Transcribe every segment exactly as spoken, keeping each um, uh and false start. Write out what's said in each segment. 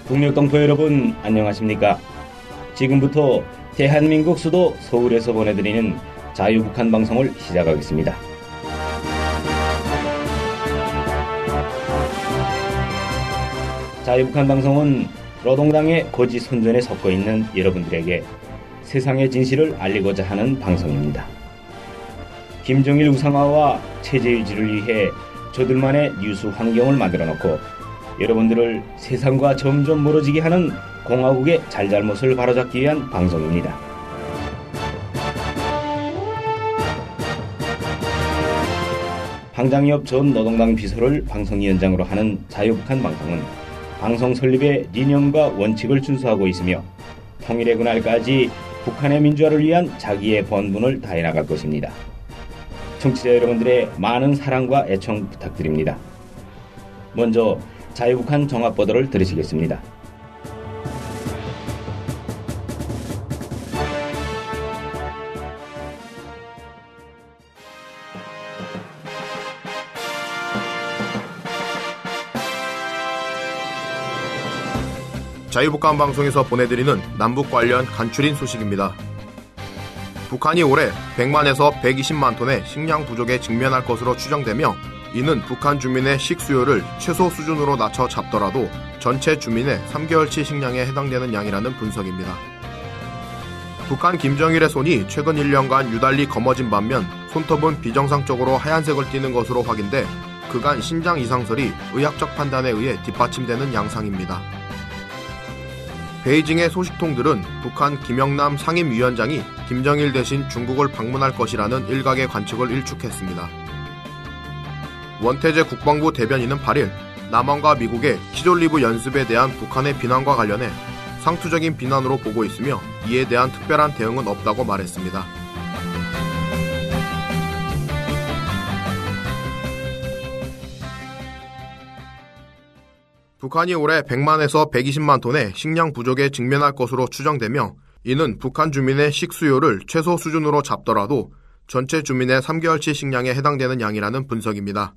북녘동포 여러분 안녕하십니까? 지금부터 대한민국 수도 서울에서 보내드리는 자유북한 방송을 시작하겠습니다. 자유북한 방송은 노동당의 거짓 선전에 섞여 있는 여러분들에게 세상의 진실을 알리고자 하는 방송입니다. 김정일 우상화와 체제 유지를 위해 저들만의 뉴스 환경을 만들어 놓고 여러분들을 세상과 점점 멀어지게 하는 공화국의 잘잘못을 바로잡기 위한 방송입니다. 황장엽 전 노동당 비서를 방송위원장으로 하는 자유북한 방송은 방송 설립의理念과 원칙을 준수하고 있으며 통일의 그날까지 북한의 민주화를 위한 자기의 본분을 다해 나갈 것입니다. 청취자 여러분들의 많은 사랑과 애청 부탁드립니다. 먼저 자유북한 종합보도를 들으시겠습니다. 자유북한 방송에서 보내드리는 남북 관련 간추린 소식입니다. 북한이 올해 백만에서 백이십만 톤의 식량 부족에 직면할 것으로 추정되며 이는 북한 주민의 식수요를 최소 수준으로 낮춰 잡더라도 전체 주민의 삼 개월치 식량에 해당되는 양이라는 분석입니다. 북한 김정일의 손이 최근 일 년간 유달리 검어진 반면 손톱은 비정상적으로 하얀색을 띠는 것으로 확인돼 그간 신장 이상설이 의학적 판단에 의해 뒷받침되는 양상입니다. 베이징의 소식통들은 북한 김영남 상임위원장이 김정일 대신 중국을 방문할 것이라는 일각의 관측을 일축했습니다. 원태재 국방부 대변인은 팔 일 남한과 미국의 키졸리브 연습에 대한 북한의 비난과 관련해 상투적인 비난으로 보고 있으며 이에 대한 특별한 대응은 없다고 말했습니다. 북한이 올해 백만에서 백이십만 톤의 식량 부족에 직면할 것으로 추정되며 이는 북한 주민의 식수요를 최소 수준으로 잡더라도 전체 주민의 삼 개월치 식량에 해당되는 양이라는 분석입니다.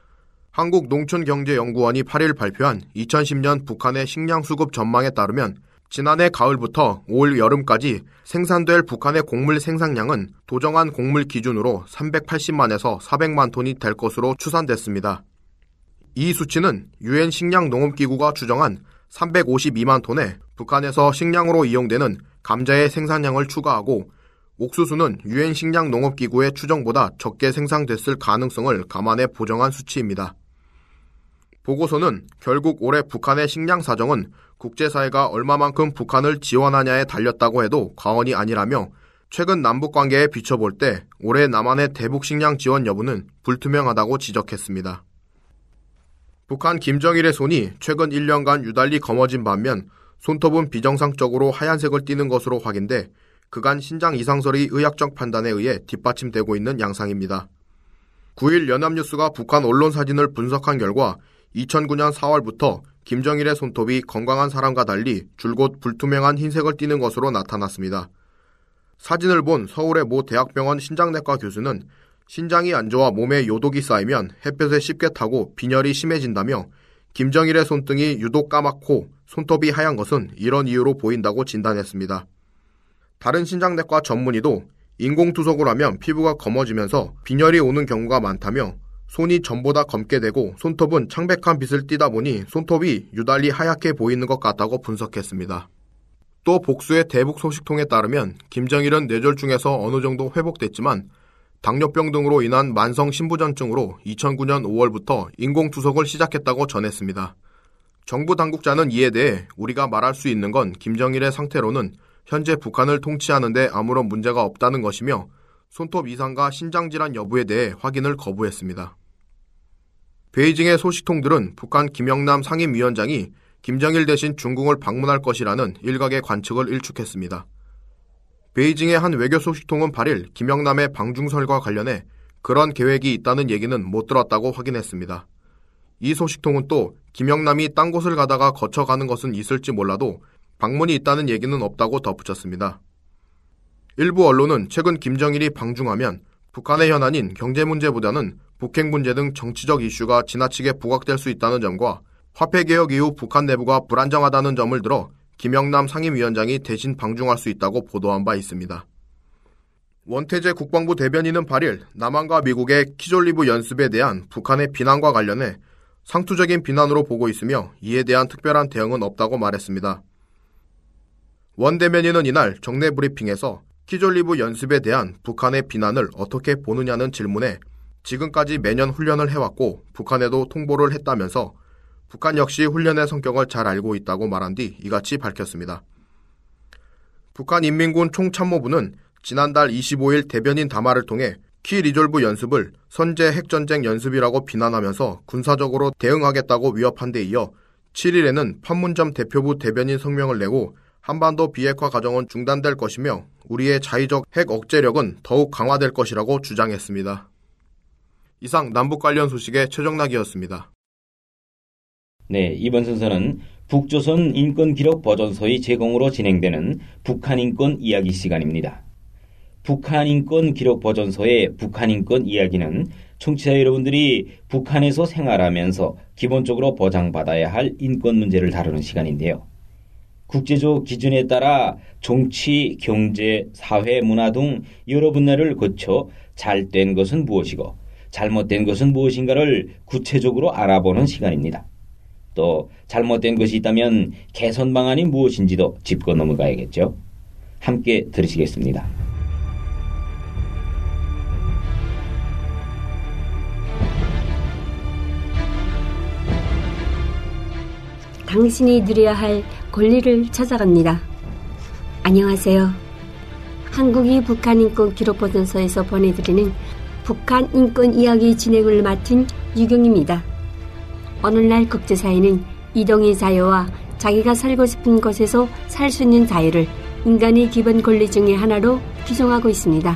한국농촌경제연구원이 팔 일 발표한 이천십 년 북한의 식량 수급 전망에 따르면 지난해 가을부터 올 여름까지 생산될 북한의 곡물 생산량은 도정한 곡물 기준으로 삼백팔십만에서 사백만 톤이 될 것으로 추산됐습니다. 이 수치는 유엔 식량농업기구가 추정한 삼백오십이만 톤에 북한에서 식량으로 이용되는 감자의 생산량을 추가하고 옥수수는 유엔 식량농업기구의 추정보다 적게 생산됐을 가능성을 감안해 보정한 수치입니다. 보고서는 결국 올해 북한의 식량 사정은 국제사회가 얼마만큼 북한을 지원하냐에 달렸다고 해도 과언이 아니라며 최근 남북관계에 비춰볼 때 올해 남한의 대북 식량 지원 여부는 불투명하다고 지적했습니다. 북한 김정일의 손이 최근 일 년간 유달리 검어진 반면 손톱은 비정상적으로 하얀색을 띠는 것으로 확인돼 그간 신장 이상설이 의학적 판단에 의해 뒷받침되고 있는 양상입니다. 구 일 연합뉴스가 북한 언론 사진을 분석한 결과 이천구 년 사월부터 김정일의 손톱이 건강한 사람과 달리 줄곧 불투명한 흰색을 띠는 것으로 나타났습니다. 사진을 본 서울의 모 대학병원 신장내과 교수는 신장이 안 좋아 몸에 요독이 쌓이면 햇볕에 쉽게 타고 빈혈이 심해진다며 김정일의 손등이 유독 까맣고 손톱이 하얀 것은 이런 이유로 보인다고 진단했습니다. 다른 신장내과 전문의도 인공투석을 하면 피부가 검어지면서 빈혈이 오는 경우가 많다며 손이 전보다 검게 되고 손톱은 창백한 빛을 띠다 보니 손톱이 유달리 하얗게 보이는 것 같다고 분석했습니다. 또 복수의 대북 소식통에 따르면 김정일은 뇌졸중에서 어느 정도 회복됐지만 당뇨병 등으로 인한 만성 신부전증으로 이천구 년 오월부터 인공투석을 시작했다고 전했습니다. 정부 당국자는 이에 대해 우리가 말할 수 있는 건 김정일의 상태로는 현재 북한을 통치하는 데 아무런 문제가 없다는 것이며 손톱 이상과 신장질환 여부에 대해 확인을 거부했습니다. 베이징의 소식통들은 북한 김영남 상임위원장이 김정일 대신 중국을 방문할 것이라는 일각의 관측을 일축했습니다. 베이징의 한 외교 소식통은 팔 일 김영남의 방중설과 관련해 그런 계획이 있다는 얘기는 못 들었다고 확인했습니다. 이 소식통은 또 김영남이 딴 곳을 가다가 거쳐가는 것은 있을지 몰라도 방문이 있다는 얘기는 없다고 덧붙였습니다. 일부 언론은 최근 김정일이 방중하면 북한의 현안인 경제 문제보다는 북핵 문제 등 정치적 이슈가 지나치게 부각될 수 있다는 점과 화폐개혁 이후 북한 내부가 불안정하다는 점을 들어 김영남 상임위원장이 대신 방중할 수 있다고 보도한 바 있습니다. 원태재 국방부 대변인은 팔 일 남한과 미국의 키졸리브 연습에 대한 북한의 비난과 관련해 상투적인 비난으로 보고 있으며 이에 대한 특별한 대응은 없다고 말했습니다. 원 대변인은 이날 정례 브리핑에서 키졸리브 연습에 대한 북한의 비난을 어떻게 보느냐는 질문에 지금까지 매년 훈련을 해왔고 북한에도 통보를 했다면서 북한 역시 훈련의 성격을 잘 알고 있다고 말한 뒤 이같이 밝혔습니다. 북한인민군 총참모부는 지난달 이십오 일 대변인 담화를 통해 키 리졸브 연습을 선제 핵전쟁 연습이라고 비난하면서 군사적으로 대응하겠다고 위협한 데 이어 칠 일에는 판문점 대표부 대변인 성명을 내고 한반도 비핵화 과정은 중단될 것이며 우리의 자의적 핵 억제력은 더욱 강화될 것이라고 주장했습니다. 이상 남북 관련 소식의 최정락이었습니다. 네, 이번 순서는 북조선 인권기록 버전서의 제공으로 진행되는 북한인권 이야기 시간입니다. 북한인권기록 버전서의 북한인권 이야기는 청취자 여러분들이 북한에서 생활하면서 기본적으로 보장받아야 할 인권 문제를 다루는 시간인데요. 국제적 기준에 따라 정치, 경제, 사회, 문화 등 여러 분야를 거쳐 잘된 것은 무엇이고 잘못된 것은 무엇인가를 구체적으로 알아보는 시간입니다. 또 잘못된 것이 있다면 개선 방안이 무엇인지도 짚고 넘어가야겠죠. 함께 들으시겠습니다. 당신이 누려야 할 권리를 찾아갑니다. 안녕하세요. 한국이 북한인권기록보전서에서 보내드리는 북한인권 이야기 진행을 맡은 유경입니다. 오늘날 국제사회는 이동의 자유와 자기가 살고 싶은 곳에서 살 수 있는 자유를 인간의 기본 권리 중의 하나로 규정하고 있습니다.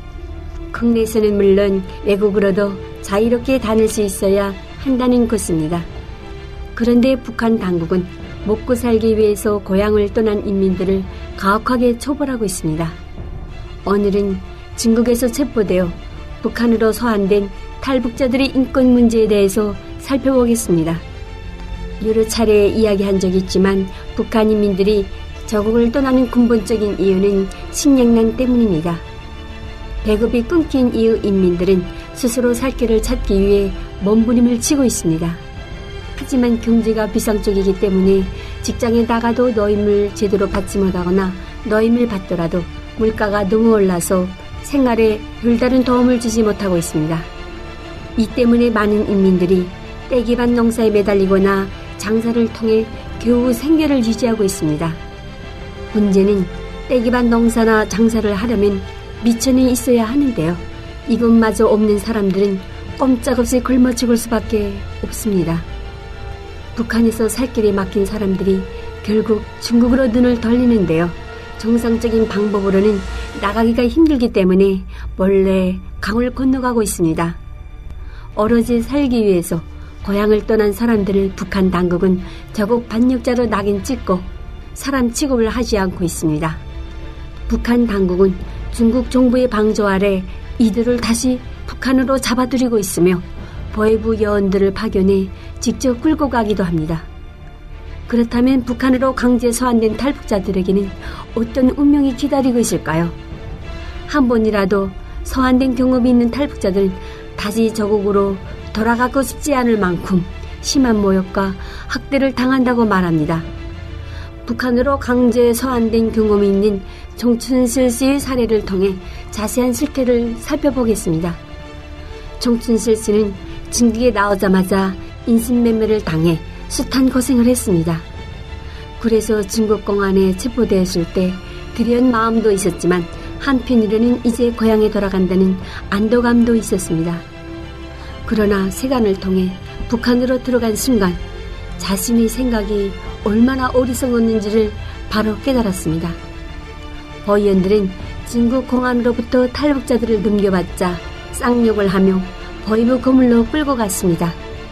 국내에서는 물론 외국으로도 자유롭게 다닐 수 있어야 한다는 것입니다. 그런데 북한 당국은 먹고 살기 위해서 고향을 떠난 인민들을 가혹하게 처벌하고 있습니다. 오늘은 중국에서 체포되어 북한으로 소환된 탈북자들의 인권 문제에 대해서 살펴보겠습니다. 여러 차례 이야기한 적이 있지만 북한 인민들이 자국을 떠나는 근본적인 이유는 식량난 때문입니다. 배급이 끊긴 이후 인민들은 스스로 살 길을 찾기 위해 몸부림을 치고 있습니다. 하지만 경제가 비상적이기 때문에 직장에 나가도 노임을 제대로 받지 못하거나 노임을 받더라도 물가가 너무 올라서 생활에 별다른 도움을 주지 못하고 있습니다. 이 때문에 많은 인민들이 떼기반 농사에 매달리거나 장사를 통해 겨우 생계를 유지하고 있습니다. 문제는 떼기반 농사나 장사를 하려면 미천이 있어야 하는데요. 이것마저 없는 사람들은 꼼짝없이 굶어 죽을 수밖에 없습니다. 북한에서 살 길이 막힌 사람들이 결국 중국으로 눈을 돌리는데요. 정상적인 방법으로는 나가기가 힘들기 때문에 몰래 강을 건너가고 있습니다. 오로지 살기 위해서 고향을 떠난 사람들을 북한 당국은 자국 반역자로 낙인 찍고 사람 취급을 하지 않고 있습니다. 북한 당국은 중국 정부의 방조 아래 이들을 다시 북한으로 잡아들이고 있으며 보위부 요원들을 파견해 직접 끌고 가기도 합니다. 그렇다면 북한으로 강제 소환된 탈북자들에게는 어떤 운명이 기다리고 있을까요? 한 번이라도 소환된 경험이 있는 탈북자들은 다시 저국으로 돌아가고 싶지 않을 만큼 심한 모욕과 학대를 당한다고 말합니다. 북한으로 강제 소환된 경험이 있는 정춘슬 씨의 사례를 통해 자세한 실태를 살펴보겠습니다. 정춘슬 씨는 중국에 나오자마자 인신매매를 당해 숱한 고생을 했습니다. 그래서 중국 공안에 체포되었을 때 드리운 마음도 있었지만 한편으로는 이제 고향에 돌아간다는 안도감도 있었습니다. 그러나 세간을 통해 북한으로 들어간 순간 자신의 생각이 얼마나 어리석었는지를 바로 깨달았습니다. 보위원들은 중국 공안으로부터 탈북자들을 넘겨받자 쌍욕을 하며 보위부 건물로 끌고 갔습니다.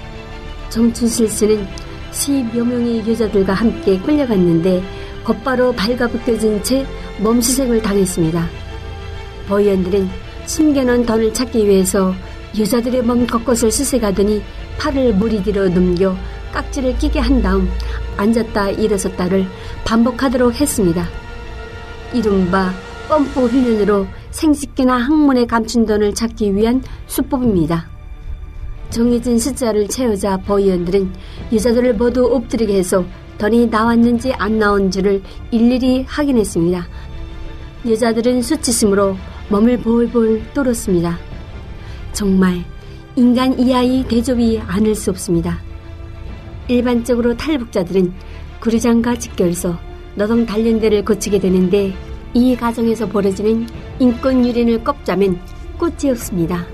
정춘실 씨는 십여 명의 여자들과 함께 끌려갔는데 곧바로 발가벗겨진 채 몸수색을 당했습니다. 보위원들은 숨겨놓은 돈을 찾기 위해서 여자들의 몸 곳곳을 수색하더니 팔을 무리 뒤로 넘겨 깍지를 끼게 한 다음 앉았다 일어섰다를 반복하도록 했습니다. 이른바 펌프 훈련으로 생식기나 항문에 감춘 돈을 찾기 위한 수법입니다. 정해진 숫자를 채우자 버위원들은 여자들을 모두 엎드리게 해서 돈이 나왔는지 안 나온지를 일일이 확인했습니다. 여자들은 수치심으로 몸을 볼볼 떨었습니다. 정말 인간 이하의 대접이 아닐 수 없습니다. 일반적으로 탈북자들은 구리장과 직결서, 노동 단련대를 거치게 되는데 이 과정에서 벌어지는 인권 유린을 꼽자면 끝이 없습니다.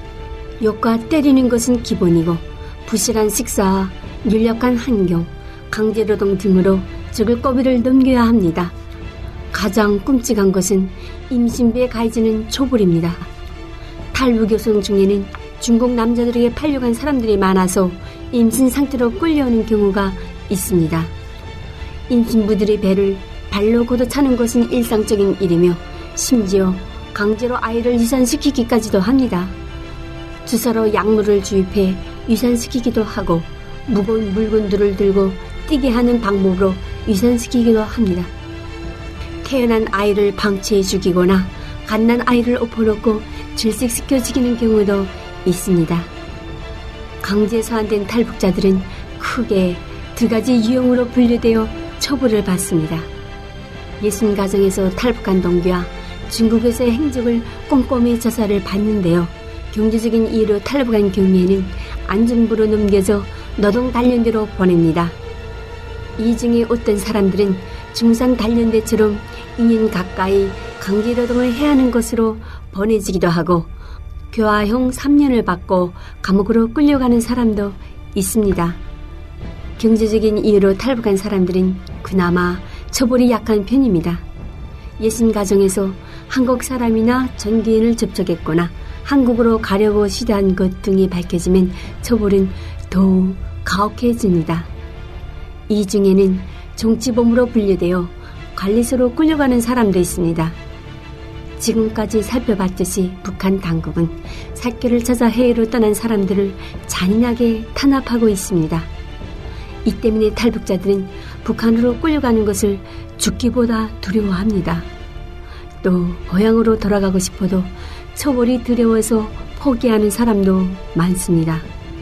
욕과 때리는 것은 기본이고 부실한 식사와 윤력한 환경, 강제노동 등으로 죽을 고비를 넘겨야 합니다. 가장 끔찍한 것은 임신부에 가해지는 초벌입니다. 탈북 여성 중에는 중국 남자들에게 팔려간 사람들이 많아서 임신 상태로 끌려오는 경우가 있습니다. 임신부들의 배를 발로 걷어차는 것은 일상적인 일이며 심지어 강제로 아이를 유산시키기까지도 합니다. 주사로 약물을 주입해 유산시키기도 하고 무거운 물건들을 들고 뛰게 하는 방법으로 유산시키기도 합니다. 태어난 아이를 방치해 죽이거나 갓난 아이를 엎어놓고 질식시켜 죽이는 경우도 있습니다. 강제 소환된 탈북자들은 크게 두 가지 유형으로 분류되어 처벌을 받습니다. 예순 가정에서 탈북한 동기와 중국에서의 행적을 꼼꼼히 조사를 받는데요. 경제적인 이유로 탈북한 경우에는 안중부로 넘겨져 노동 단련대로 보냅니다. 이 중에 어떤 사람들은 중상 단련대처럼 이 년 가까이 강제노동을 해야 하는 것으로 보내지기도 하고 교화형 삼 년을 받고 감옥으로 끌려가는 사람도 있습니다. 경제적인 이유로 탈북한 사람들은 그나마 처벌이 약한 편입니다. 예순 가정에서 한국 사람이나 전기인을 접촉했거나 한국으로 가려고 시도한 것 등이 밝혀지면 처벌은 더욱 가혹해집니다. 이 중에는 정치범으로 분류되어 관리소로 끌려가는 사람도 있습니다. 지금까지 살펴봤듯이 북한 당국은 살결을 찾아 해외로 떠난 사람들을 잔인하게 탄압하고 있습니다. 이 때문에 탈북자들은 북한으로 끌려가는 것을 죽기보다 두려워합니다. 또 고향으로 돌아가고 싶어도 처벌이 두려워서 포기하는 사람도 많습니다.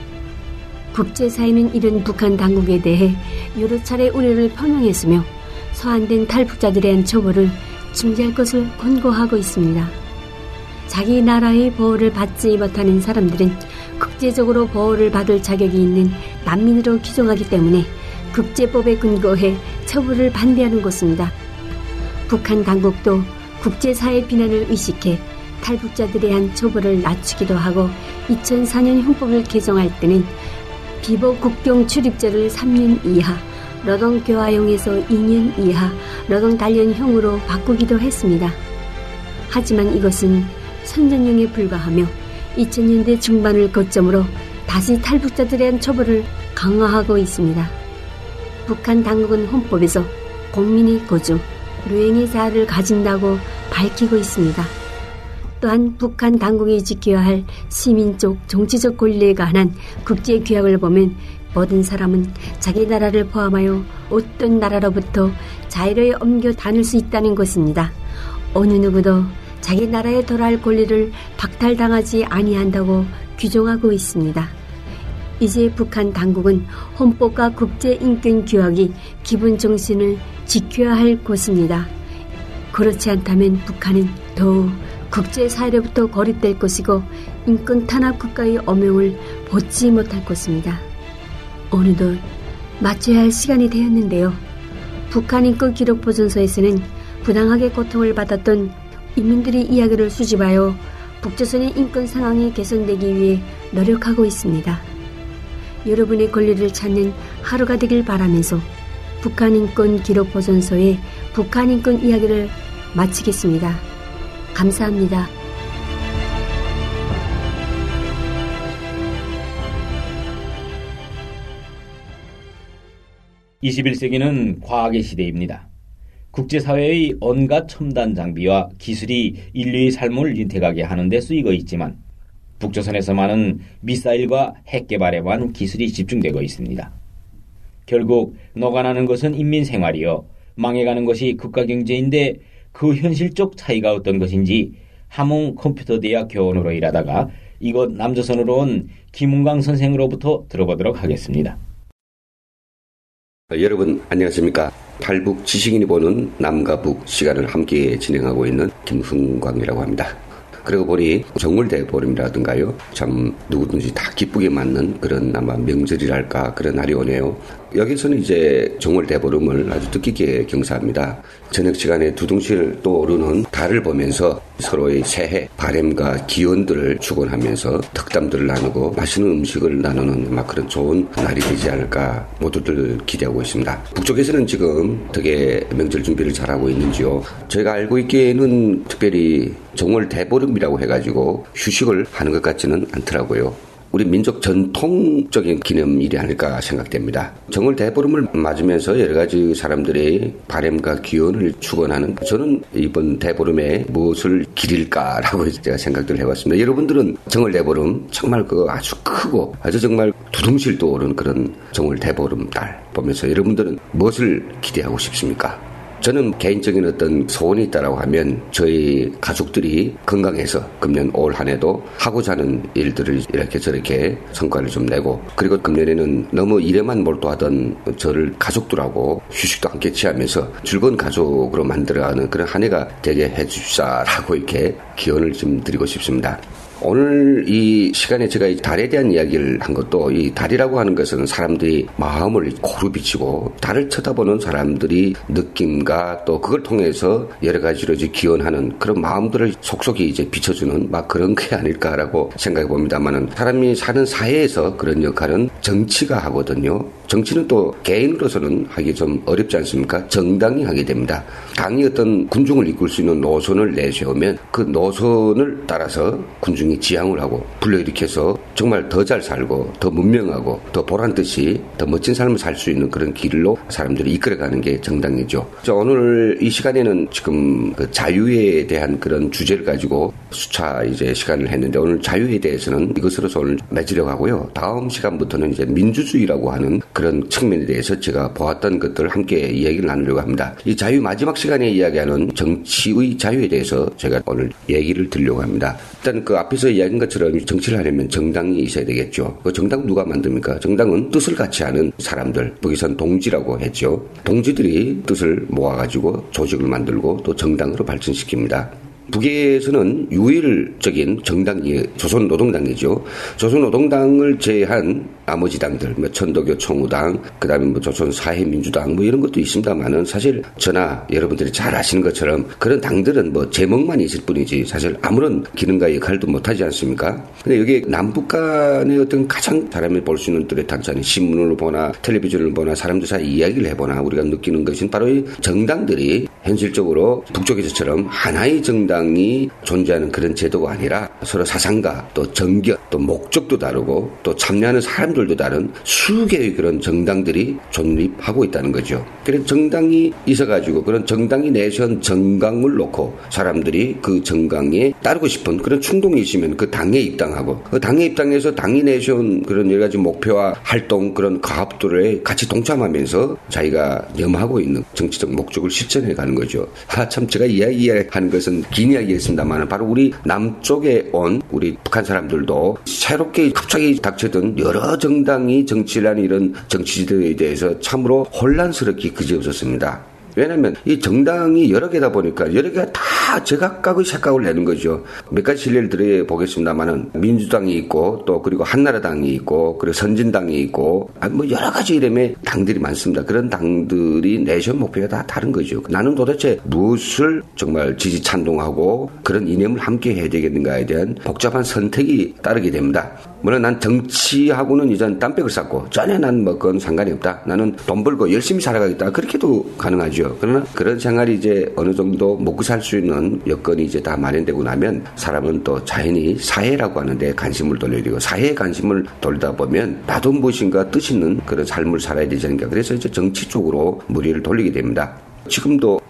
국제사회는 이런 북한 당국에 대해 여러 차례 우려를 표명했으며 소환된 탈북자들에 대한 처벌을 중지할 것을 권고하고 있습니다. 자기 나라의 보호를 받지 못하는 사람들은 국제적으로 보호를 받을 자격이 있는 난민으로 규정하기 때문에 국제법에 근거해 처벌을 반대하는 것입니다. 북한 당국도 국제사회 비난을 의식해 탈북자들에 대한 처벌을 낮추기도 하고 이천사 년 형법을 개정할 때는 비보 국경 출입자를 삼 년 이하, 노동교화형에서 이 년 이하 노동단련형으로 바꾸기도 했습니다. 하지만 이것은 선전용에 불과하며 이천 년대 중반을 거점으로 다시 탈북자들에 대한 처벌을 강화하고 있습니다. 북한 당국은 헌법에서 공민의 거주, 루행의 자유를 가진다고 밝히고 있습니다. 또한 북한 당국이 지켜야 할 시민적, 정치적 권리에 관한 국제규약을 보면 모든 사람은 자기 나라를 포함하여 어떤 나라로부터 자유로이 옮겨 다닐 수 있다는 것입니다. 어느 누구도 자기 나라에 돌아갈 권리를 박탈당하지 아니한다고 규정하고 있습니다. 이제 북한 당국은 헌법과 국제인권규약이 기본 정신을 지켜야 할 것입니다. 그렇지 않다면 북한은 더욱 국제사회로부터 고립될 것이고 인권 탄압 국가의 어명을 벗지 못할 것입니다. 어느덧 마쳐야 할 시간이 되었는데요. 북한 인권기록보존소에서는 부당하게 고통을 받았던 인민들의 이야기를 수집하여 북조선의 인권 상황이 개선되기 위해 노력하고 있습니다. 여러분의 권리를 찾는 하루가 되길 바라면서 북한인권기록보존소의 북한인권 이야기를 마치겠습니다. 감사합니다. 이십일 세기는 과학의 시대입니다. 국제사회의 온갖 첨단 장비와 기술이 인류의 삶을 윤택하게 하는 데 쓰이고 있지만 북조선에서만은 미사일과 핵 개발에만 기술이 집중되고 있습니다. 결국 녹아나는 것은 인민 생활이요 망해가는 것이 국가 경제인데 그 현실적 차이가 어떤 것인지 함흥 컴퓨터대학 교원으로 일하다가 이곳 남조선으로 온 김은광 선생으로부터 들어보도록 하겠습니다. 여러분 안녕하십니까. 탈북 지식인이 보는 남과 북 시간을 함께 진행하고 있는 김흥광이라고 합니다. 그러고 보니 정월대보름이라든가요. 참 누구든지 다 기쁘게 맞는 그런 아마 명절이랄까 그런 날이 오네요. 여기서는 이제 정월대보름을 아주 뜻깊게 경사합니다. 저녁 시간에 두둥실 떠오르는 달을 보면서 서로의 새해 바램과 기원들을 축원하면서 덕담들을 나누고 맛있는 음식을 나누는 막 그런 좋은 날이 되지 않을까 모두들 기대하고 있습니다. 북쪽에서는 지금 어떻게 명절 준비를 잘하고 있는지요. 저희가 알고 있기에는 특별히 정월대보름이라고 해가지고 휴식을 하는 것 같지는 않더라고요. 우리 민족 전통적인 기념일이 아닐까 생각됩니다. 정월대보름을 맞으면서 여러 가지 사람들의 바램과 기원을 축원하는 저는 이번 대보름에 무엇을 기릴까라고 제가 생각들을 해봤습니다. 여러분들은 정월대보름 정말 그 아주 크고 아주 정말 두둥실 떠오르는 그런 정월대보름 달 보면서 여러분들은 무엇을 기대하고 싶습니까? 저는 개인적인 어떤 소원이 있다라고 하면 저희 가족들이 건강해서 금년 올 한 해도 하고자 하는 일들을 이렇게 저렇게 성과를 좀 내고 그리고 금년에는 너무 일에만 몰두하던 저를 가족들하고 휴식도 함께 취하면서 즐거운 가족으로 만들어가는 그런 한 해가 되게 해주시라고 이렇게 기원을 좀 드리고 싶습니다. 오늘 이 시간에 제가 달에 대한 이야기를 한 것도 이 달이라고 하는 것은 사람들이 마음을 고루 비치고 달을 쳐다보는 사람들이 느낌과 또 그걸 통해서 여러 가지로 이제 기원하는 그런 마음들을 속속이 이제 비춰주는 막 그런 게 아닐까라고 생각해 봅니다만은 사람이 사는 사회에서 그런 역할은 정치가 하거든요. 정치는 또 개인으로서는 하기 좀 어렵지 않습니까? 정당이 하게 됩니다. 당이 어떤 군중을 이끌 수 있는 노선을 내세우면 그 노선을 따라서 군중이 지향을 하고 불러일으켜서 정말 더 잘 살고 더 문명하고 더 보란듯이 더 멋진 삶을 살 수 있는 그런 길로 사람들이 이끌어가는 게 정당이죠. 오늘 이 시간에는 지금 그 자유에 대한 그런 주제를 가지고 수차 이제 시간을 했는데 오늘 자유에 대해서는 이것으로서 오늘 맺으려고 하고요. 다음 시간부터는 이제 민주주의라고 하는 그런 측면에 대해서 제가 보았던 것들을 함께 이야기를 나누려고 합니다. 이 자유 마지막 시간에 이야기하는 정치의 자유에 대해서 제가 오늘 얘기를 드리려고 합니다. 일단 그 앞에서 이야기한 것처럼 정치를 하려면 정당이 있어야 되겠죠. 그 정당 누가 만듭니까? 정당은 뜻을 같이 하는 사람들, 거기선 동지라고 했죠. 동지들이 뜻을 모아가지고 조직을 만들고 또 정당으로 발전시킵니다. 북에서는 유일적인 정당이 조선노동당이죠. 조선노동당을 제외한 나머지 당들, 뭐 천도교 총우당, 그 다음에 뭐 조선사회민주당, 뭐 이런 것도 있습니다만은 사실 저나 여러분들이 잘 아시는 것처럼 그런 당들은 뭐 제목만 있을 뿐이지 사실 아무런 기능과 역할도 못하지 않습니까? 근데 여기 남북 간의 어떤 가장 사람이 볼 수 있는 뚜렷한 신문을 보나 텔레비전을 보나 사람들 사이 이야기를 해보나 우리가 느끼는 것은 바로 이 정당들이 현실적으로 북쪽에서처럼 하나의 정당이 존재하는 그런 제도가 아니라 서로 사상과 또 정견, 또 목적도 다르고 또 참여하는 사람들도 다른 수개의 그런 정당들이 존립하고 있다는 거죠. 그런 정당이 있어가지고 그런 정당이 내세운 정강을 놓고 사람들이 그 정강에 따르고 싶은 그런 충동이 있으면 그 당에 입당하고 그 당에 입당해서 당이 내세운 그런 여러 가지 목표와 활동 그런 가업들에 같이 동참하면서 자기가 염하고 있는 정치적 목적을 실천해 가는 거죠. 아, 참 제가 이야기하는 것은 긴 이야기였습니다만 바로 우리 남쪽에 온 우리 북한 사람들도 새롭게 갑자기 닥쳐든 여러 정당이 정치를 하는 이런 정치지도에 대해서 참으로 혼란스럽게 그지없었습니다. 왜냐하면 이 정당이 여러 개다 보니까 여러 개가 다 제각각의 색깔을 내는 거죠. 몇 가지 실례를 드려보겠습니다만은 민주당이 있고 또 그리고 한나라당이 있고 그리고 선진당이 있고 뭐 여러 가지 이름의 당들이 많습니다. 그런 당들이 내세운 목표가 다 다른 거죠. 나는 도대체 무엇을 정말 지지 찬동하고 그런 이념을 함께 해야 되겠는가에 대한 복잡한 선택이 따르게 됩니다. 물론 난 정치하고는 이전 땀백을 쌓고 전혀 난 뭐 그건 상관이 없다. 나는 돈 벌고 열심히 살아가겠다. 그렇게도 가능하죠. 그러나 그런 생활이 이제 어느 정도 먹고 살 수 있는 여건이 이제 다 마련되고 나면 사람은 또 자연히 사회라고 하는데 관심을 돌려야 되고 사회에 관심을 돌리다 보면 나도 무엇인가 뜻 있는 그런 삶을 살아야 되지 않을까. 그래서 이제 정치 쪽으로 무리를 돌리게 됩니다. 지금도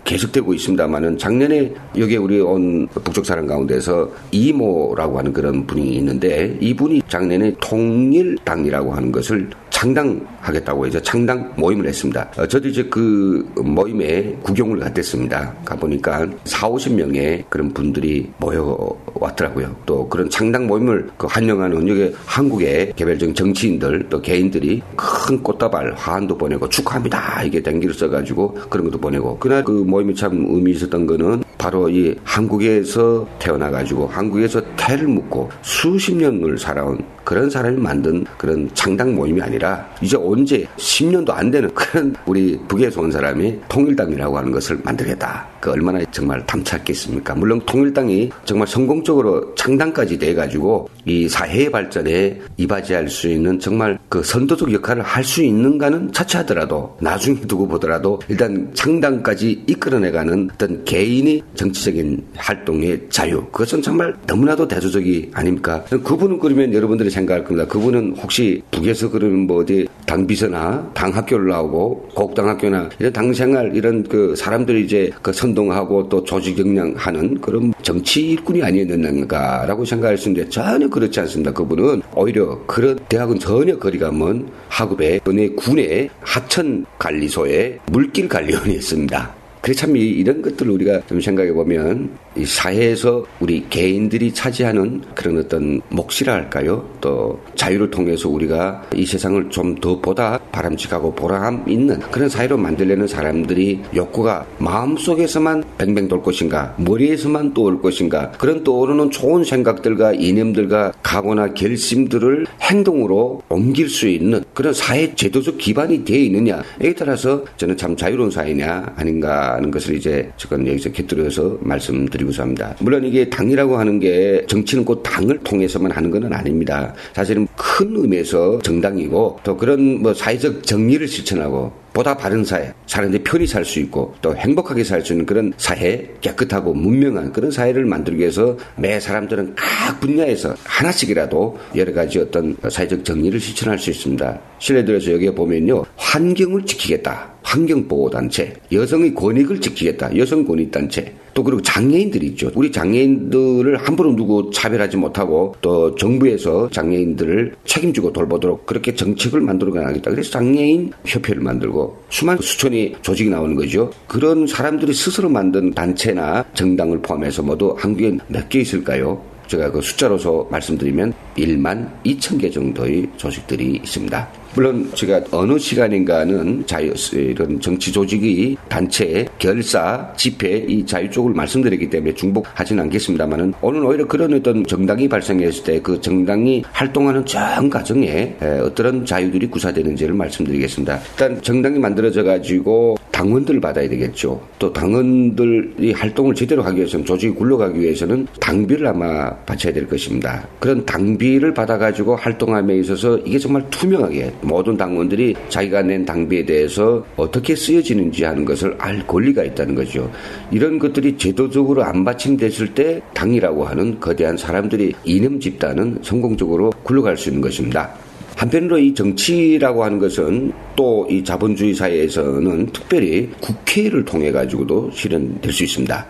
계속되고 있습니다만은 작년에 여기에 우리 온 북쪽 사람 가운데서 이모라고 하는 그런 분이 있는데 이분이 작년에 통일당이라고 하는 것을 창당하겠다고 해서 창당 모임을 했습니다. 어, 저도 이제 그 모임에 구경을 갔댔습니다. 가보니까 사오십 명의 그런 분들이 모여왔더라고요. 또 그런 창당 모임을 그 환영하는 여기 한국의 개별적인 정치인들 또 개인들이 큰 꽃다발 화환도 보내고 축하합니다. 이게 댕기를 써가지고 그런 것도 보내고 그날 그 모임이 참 의미 있었던 거는 바로 이 한국에서 태어나가지고 한국에서 태를 묻고 수십 년을 살아온 그런 사람이 만든 그런 창당 모임이 아니라 이제 언제 십 년도 안 되는 그런 우리 북에서 온 사람이 통일당이라고 하는 것을 만들겠다. 그 얼마나 정말 탐찼겠습니까? 물론 통일당이 정말 성공적으로 창당까지 돼가지고 이 사회의 발전에 이바지할 수 있는 정말 그 선도적 역할을 할 수 있는가는 차치하더라도 나중에 두고 보더라도 일단 창당까지 이끌어내가는 어떤 개인이 정치적인 활동의 자유 그것은 정말 너무나도 대조적이 아닙니까? 그분은 그러면 여러분들이 생각할 겁니다. 그분은 혹시 북에서 그러면 뭐 어디 당비서나 당학교를 나오고 고국당학교나 이런 당생활 이런 그 사람들이 이제 그 선동하고 또 조직 역량하는 그런 정치 일꾼이 아니었는가라고 생각할 수 있는데 전혀 그렇지 않습니다. 그분은 오히려 그런 대학은 전혀 거리가 먼 하급의 어느 군의 하천관리소의 물길관리원이었습니다. 그래 참 이런 것들을 우리가 좀 생각해 보면 이 사회에서 우리 개인들이 차지하는 그런 어떤 몫이라 할까요? 또 자유를 통해서 우리가 이 세상을 좀 더 보다 바람직하고 보람 있는 그런 사회로 만들려는 사람들이 욕구가 마음속에서만 뱅뱅 돌 것인가 머리에서만 떠올 것인가 그런 떠오르는 좋은 생각들과 이념들과 각오나 결심들을 행동으로 옮길 수 있는 그런 사회 제도적 기반이 되어 있느냐에 따라서 저는 참 자유로운 사회냐 아닌가 하는 것을 이제 지금 여기서 곁들여서 말씀드리고자 합니다. 물론 이게 당이라고 하는 게 정치는 곧 당을 통해서만 하는 건 아닙니다. 사실은 큰 의미에서 정당이고 또 그런 뭐 사회적 정의를 실천하고 보다 바른 사회, 사람들이 편히 살 수 있고 또 행복하게 살 수 있는 그런 사회, 깨끗하고 문명한 그런 사회를 만들기 위해서 매 사람들은 각 분야에서 하나씩이라도 여러 가지 어떤 사회적 정의를 실천할 수 있습니다. 실례 들어서 여기에 보면요. 환경을 지키겠다. 환경보호단체, 여성의 권익을 지키겠다. 여성권익단체, 또 그리고 장애인들이 있죠. 우리 장애인들을 함부로 누구 차별하지 못하고 또 정부에서 장애인들을 책임지고 돌보도록 그렇게 정책을 만들어 가야겠다. 그래서 장애인 협회를 만들고 수만 수천의 조직이 나오는 거죠. 그런 사람들이 스스로 만든 단체나 정당을 포함해서 모두 한국에 몇 개 있을까요? 제가 그 숫자로서 말씀드리면 일만 이천 개 정도의 조직들이 있습니다. 물론 제가 어느 시간인가는 자유, 이런 정치 조직이 단체, 결사, 집회, 이 자유 쪽을 말씀드렸기 때문에 중복하지는 않겠습니다만은 오늘 오히려 그런 어떤 정당이 발생했을 때 그 정당이 활동하는 전 과정에 어떤 자유들이 구사되는지를 말씀드리겠습니다. 일단 정당이 만들어져 가지고 당원들을 받아야 되겠죠. 또 당원들이 활동을 제대로 하기 위해서는 조직이 굴러가기 위해서는 당비를 아마 바쳐야 될 것입니다. 그런 당비를 받아가지고 활동함에 있어서 이게 정말 투명하게 모든 당원들이 자기가 낸 당비에 대해서 어떻게 쓰여지는지 하는 것을 알 권리가 있다는 거죠. 이런 것들이 제도적으로 안 받침됐을 때 당이라고 하는 거대한 사람들이 이념 집단은 성공적으로 굴러갈 수 있는 것입니다. 한편으로 이 정치라고 하는 것은 또 이 자본주의 사회에서는 특별히 국회를 통해 가지고도 실현될 수 있습니다.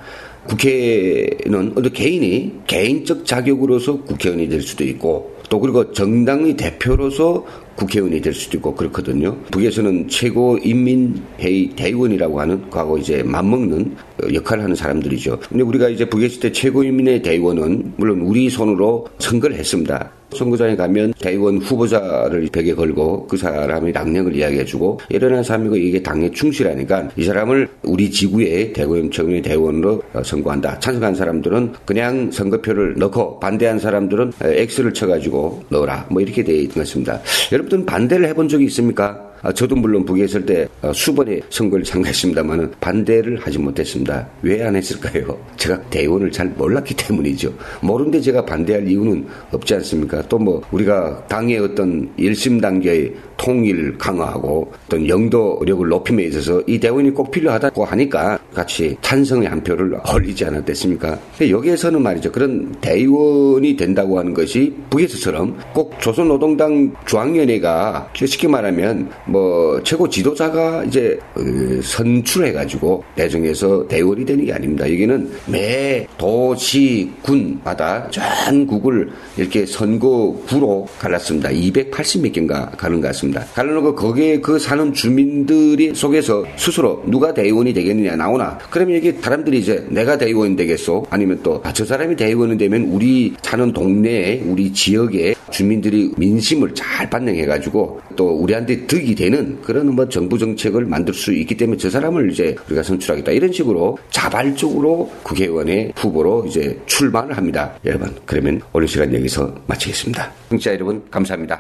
국회는 어느 개인이 개인적 자격으로서 국회의원이 될 수도 있고 또 그리고 정당의 대표로서 국회의원이 될 수도 있고 그렇거든요. 북에서는 최고인민회의 대의원이라고 하는 과거 이제 맞먹는 역할을 하는 사람들이죠. 근데 우리가 이제 북에 있을 때 최고인민회의 대의원은 물론 우리 손으로 선거를 했습니다. 선거장에 가면 대의원 후보자를 벽에 걸고 그 사람의 낙령을 이야기해주고 이러한 사람이고 이게 당에 충실하니까 이 사람을 우리 지구의 대의원 청의 대의원으로 선거한다. 찬성한 사람들은 그냥 선거표를 넣고 반대한 사람들은 X를 쳐가지고 넣어라. 뭐 이렇게 되어 있는 것입니다. 여러분들은 반대를 해본 적이 있습니까? 저도 물론 북에 있을 때 수번의 선거를 참가했습니다만 반대를 하지 못했습니다. 왜 안 했을까요? 제가 대의원을 잘 몰랐기 때문이죠. 모르는데 제가 반대할 이유는 없지 않습니까? 또 뭐 우리가 당의 어떤 일심단계의 통일 강화하고 어떤 영도력을 높임에 있어서 이 대의원이 꼭 필요하다고 하니까 같이 찬성의 한 표를 올리지 않았겠습니까? 여기에서는 말이죠. 그런 대의원이 된다고 하는 것이 북에서처럼 꼭 조선노동당 중앙위원회가 쉽게 말하면 뭐 최고 지도자가 이제 선출해가지고 배정해서 대원이 되는 게 아닙니다. 여기는 매 도시 군마다 전국을 이렇게 선거구로 갈랐습니다. 이백팔십 몇 개인가 가는 것 같습니다. 갈라놓고 거기에 그 사는 주민들이 속에서 스스로 누가 대의원이 되겠느냐 나오나 그러면 이게 사람들이 이제 내가 대의원 되겠소 아니면 또 저 사람이 대의원이 되면 우리 사는 동네에 우리 지역에 주민들이 민심을 잘 반영해가지고 또 우리한테 득이 되는 그런 뭐 정부 정책을 만들 수 있기 때문에 저 사람을 이제 우리가 선출하겠다 이런 식으로 자발적으로 국회의원의 후보로 이제 출마를 합니다. 여러분 그러면 오늘 시간 여기서 마치겠습니다. 청취자 여러분 감사합니다.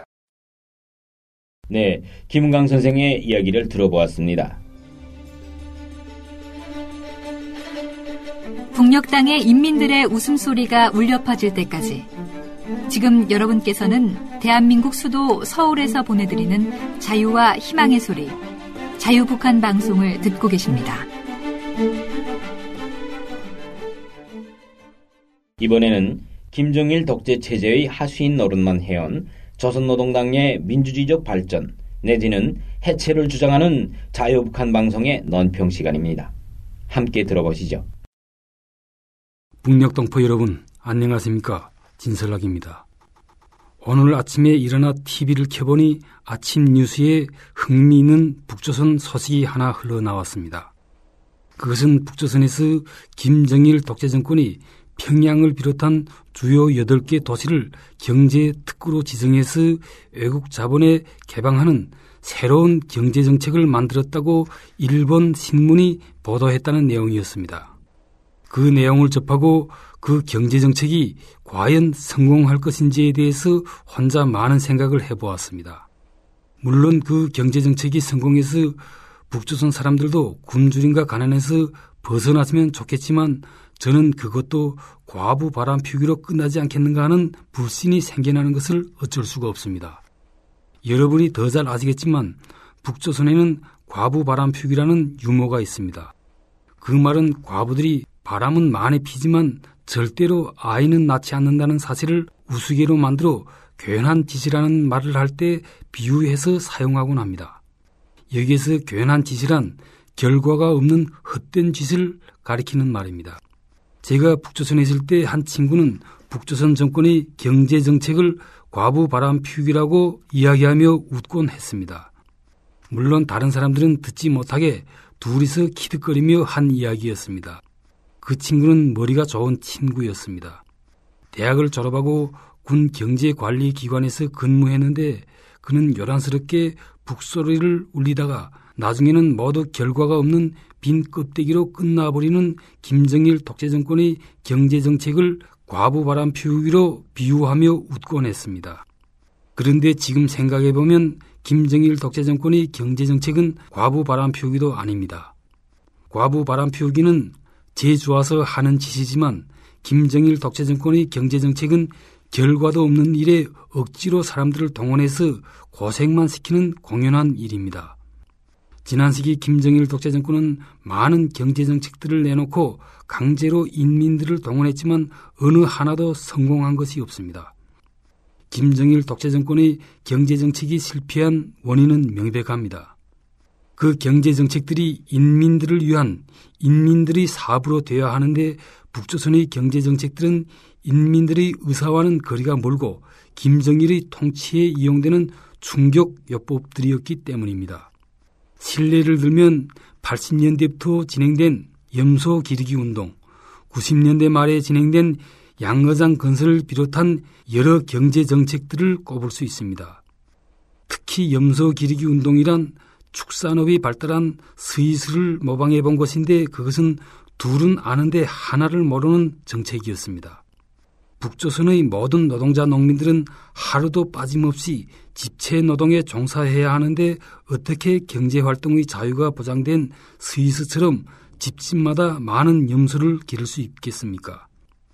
네, 김은강 선생의 이야기를 들어보았습니다. 북녘 땅의 인민들의 웃음소리가 울려 퍼질 때까지 지금 여러분께서는 대한민국 수도 서울에서 보내드리는 자유와 희망의 소리 자유북한 방송을 듣고 계십니다. 이번에는 김정일 독재 체제의 하수인 노릇만 해온 조선노동당의 민주주의적 발전 내지는 해체를 주장하는 자유북한 방송의 논평 시간입니다. 함께 들어보시죠. 북녘동포 여러분 안녕하십니까? 진설락입니다. 오늘 아침에 일어나 티비를 켜보니 아침 뉴스에 흥미있는 북조선 소식이 하나 흘러나왔습니다. 그것은 북조선에서 김정일 독재정권이 평양을 비롯한 주요 여덟 개 도시를 경제특구로 지정해서 외국 자본에 개방하는 새로운 경제정책을 만들었다고 일본 신문이 보도했다는 내용이었습니다. 그 내용을 접하고 그 경제정책이 과연 성공할 것인지에 대해서 혼자 많은 생각을 해보았습니다. 물론 그 경제정책이 성공해서 북조선 사람들도 굶주림과 가난에서 벗어났으면 좋겠지만 저는 그것도 과부 바람 피우기로 끝나지 않겠는가 하는 불신이 생겨나는 것을 어쩔 수가 없습니다. 여러분이 더 잘 아시겠지만 북조선에는 과부 바람 피우기라는 유머가 있습니다. 그 말은 과부들이 바람은 많이 피지만 절대로 아이는 낳지 않는다는 사실을 우스개로 만들어 괜한 짓이라는 말을 할 때 비유해서 사용하곤 합니다. 여기에서 괜한 짓이란 결과가 없는 헛된 짓을 가리키는 말입니다. 제가 북조선에 있을 때 한 친구는 북조선 정권의 경제정책을 과부 바람 피우기라고 이야기하며 웃곤 했습니다. 물론 다른 사람들은 듣지 못하게 둘이서 키득거리며 한 이야기였습니다. 그 친구는 머리가 좋은 친구였습니다. 대학을 졸업하고 군 경제관리기관에서 근무했는데 그는 요란스럽게 북소리를 울리다가 나중에는 모두 결과가 없는 빈 껍데기로 끝나버리는 김정일 독재정권의 경제정책을 과부바람 피우기로 비유하며 웃곤 했습니다. 그런데 지금 생각해보면 김정일 독재정권의 경제정책은 과부바람 피우기도 아닙니다. 과부바람 피우기는 제 좋아서 하는 짓이지만 김정일 독재정권의 경제정책은 결과도 없는 일에 억지로 사람들을 동원해서 고생만 시키는 공연한 일입니다. 지난 시기 김정일 독재정권은 많은 경제정책들을 내놓고 강제로 인민들을 동원했지만 어느 하나도 성공한 것이 없습니다. 김정일 독재정권의 경제정책이 실패한 원인은 명백합니다. 그 경제정책들이 인민들을 위한 인민들의 사부로 되어야 하는데 북조선의 경제정책들은 인민들의 의사와는 거리가 멀고 김정일의 통치에 이용되는 충격요법들이었기 때문입니다. 실례를 들면 팔십 년대부터 진행된 염소 기르기 운동, 구십 년대 말에 진행된 양어장 건설을 비롯한 여러 경제정책들을 꼽을 수 있습니다. 특히 염소 기르기 운동이란 축산업이 발달한 스위스를 모방해 본 것인데 그것은 둘은 아는데 하나를 모르는 정책이었습니다. 북조선의 모든 노동자 농민들은 하루도 빠짐없이 집체 노동에 종사해야 하는데 어떻게 경제활동의 자유가 보장된 스위스처럼 집집마다 많은 염소를 기를 수 있겠습니까?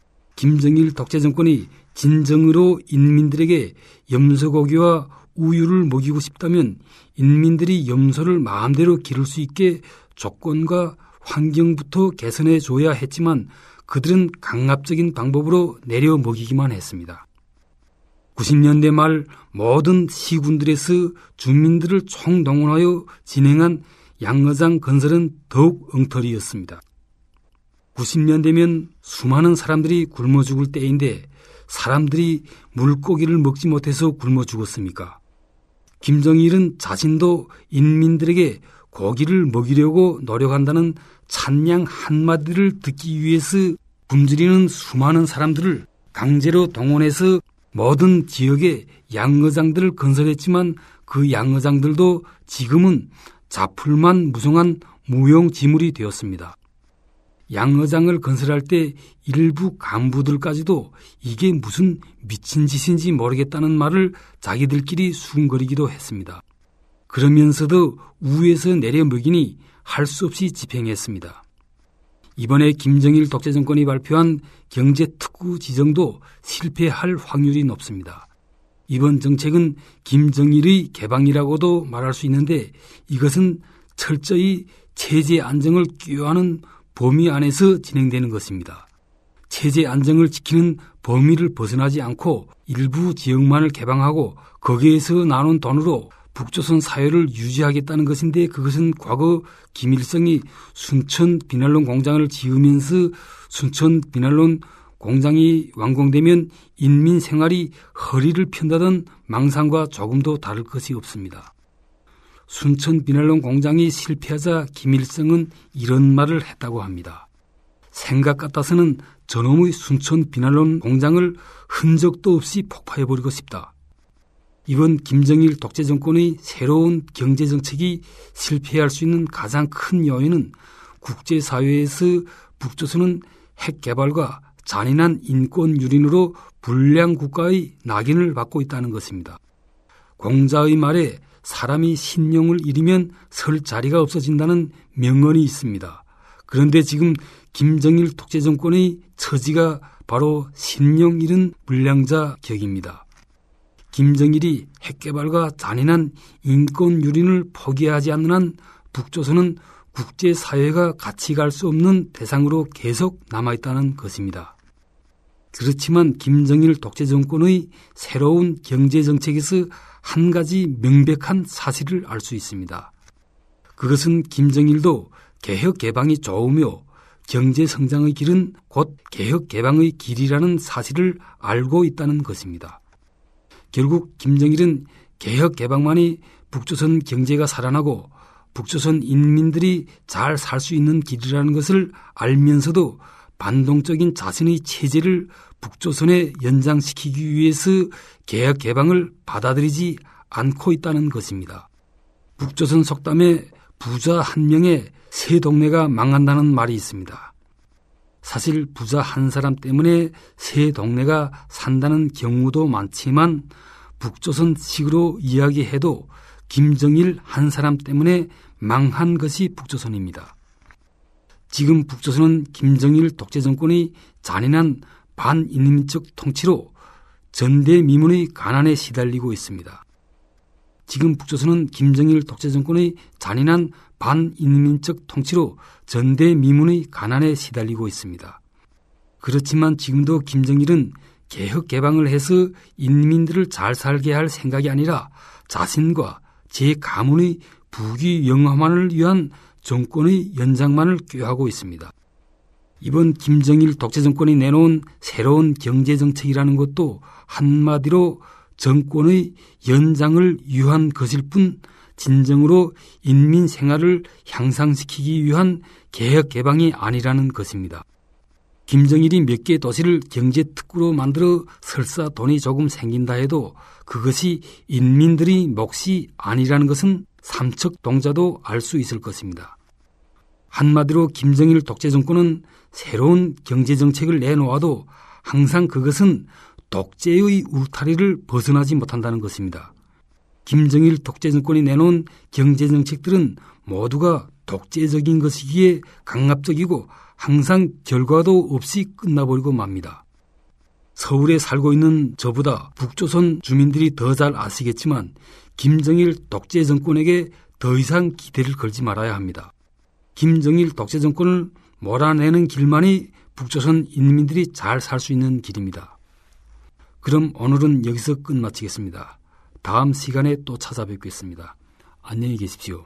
김정일 독재정권이 진정으로 인민들에게 염소고기와 우유를 먹이고 싶다면 인민들이 염소를 마음대로 기를 수 있게 조건과 환경부터 개선해 줘야 했지만 그들은 강압적인 방법으로 내려 먹이기만 했습니다. 구십 년대 말 모든 시군들에서 주민들을 총동원하여 진행한 양어장 건설은 더욱 엉터리였습니다. 구십 년대면 수많은 사람들이 굶어 죽을 때인데 사람들이 물고기를 먹지 못해서 굶어 죽었습니까? 김정일은 자신도 인민들에게 고기를 먹이려고 노력한다는 찬양 한마디를 듣기 위해서 굶주리는 수많은 사람들을 강제로 동원해서 모든 지역에 양어장들을 건설했지만 그 양어장들도 지금은 자풀만 무성한 무용지물이 되었습니다. 양어장을 건설할 때 일부 간부들까지도 이게 무슨 미친 짓인지 모르겠다는 말을 자기들끼리 수군거리기도 했습니다. 그러면서도 우에서 내려 먹이니 할 수 없이 집행했습니다. 이번에 김정일 독재정권이 발표한 경제특구 지정도 실패할 확률이 높습니다. 이번 정책은 김정일의 개방이라고도 말할 수 있는데 이것은 철저히 체제 안정을 꾀하는 범위 안에서 진행되는 것입니다. 체제 안정을 지키는 범위를 벗어나지 않고 일부 지역만을 개방하고 거기에서 나눈 돈으로 북조선 사회를 유지하겠다는 것인데 그것은 과거 김일성이 순천 비난론 공장을 지으면서 순천 비난론 공장이 완공되면 인민 생활이 허리를 편다던 망상과 조금도 다를 것이 없습니다. 순천 비난론 공장이 실패하자 김일성은 이런 말을 했다고 합니다. 생각 같아서는 저놈의 순천 비난론 공장을 흔적도 없이 폭파해버리고 싶다. 이번 김정일 독재정권의 새로운 경제정책이 실패할 수 있는 가장 큰 요인은 국제사회에서 북조선은 핵개발과 잔인한 인권 유린으로 불량 국가의 낙인을 받고 있다는 것입니다. 공자의 말에 사람이 신용을 잃으면 설 자리가 없어진다는 명언이 있습니다. 그런데 지금 김정일 독재정권의 처지가 바로 신용 잃은 불량자 격입니다. 김정일이 핵개발과 잔인한 인권 유린을 포기하지 않는 한 북조선은 국제사회가 같이 갈 수 없는 대상으로 계속 남아있다는 것입니다. 그렇지만 김정일 독재정권의 새로운 경제정책에서 한 가지 명백한 사실을 알 수 있습니다. 그것은 김정일도 개혁개방이 좋으며 경제성장의 길은 곧 개혁개방의 길이라는 사실을 알고 있다는 것입니다. 결국 김정일은 개혁개방만이 북조선 경제가 살아나고 북조선 인민들이 잘 살 수 있는 길이라는 것을 알면서도 반동적인 자신의 체제를 북조선에 연장시키기 위해서 개혁개방을 받아들이지 않고 있다는 것입니다. 북조선 속담에 부자 한 명에 새 동네가 망한다는 말이 있습니다. 사실 부자 한 사람 때문에 새 동네가 산다는 경우도 많지만 북조선식으로 이야기해도 김정일 한 사람 때문에 망한 것이 북조선입니다. 지금 북조선은 김정일 독재정권의 잔인한 반인민적 통치로 전대미문의 가난에 시달리고 있습니다. 지금 북조선은 김정일 독재정권의 잔인한 반인민적 통치로 전대미문의 가난에 시달리고 있습니다. 그렇지만 지금도 김정일은 개혁 개방을 해서 인민들을 잘 살게 할 생각이 아니라 자신과 제 가문의 부귀 영화만을 위한 정권의 연장만을 꾀하고 있습니다. 이번 김정일 독재정권이 내놓은 새로운 경제정책이라는 것도 한마디로 정권의 연장을 위한 것일 뿐 진정으로 인민 생활을 향상시키기 위한 개혁 개방이 아니라는 것입니다. 김정일이 몇 개 도시를 경제특구로 만들어 설사 돈이 조금 생긴다 해도 그것이 인민들의 몫이 아니라는 것은 삼척동자도 알 수 있을 것입니다. 한마디로 김정일 독재정권은 새로운 경제정책을 내놓아도 항상 그것은 독재의 울타리를 벗어나지 못한다는 것입니다. 김정일 독재정권이 내놓은 경제정책들은 모두가 독재적인 것이기에 강압적이고 항상 결과도 없이 끝나버리고 맙니다. 서울에 살고 있는 저보다 북조선 주민들이 더 잘 아시겠지만 김정일 독재정권에게 더 이상 기대를 걸지 말아야 합니다. 김정일 독재정권을 몰아내는 길만이 북조선 인민들이 잘 살 수 있는 길입니다. 그럼 오늘은 여기서 끝마치겠습니다. 다음 시간에 또 찾아뵙겠습니다. 안녕히 계십시오.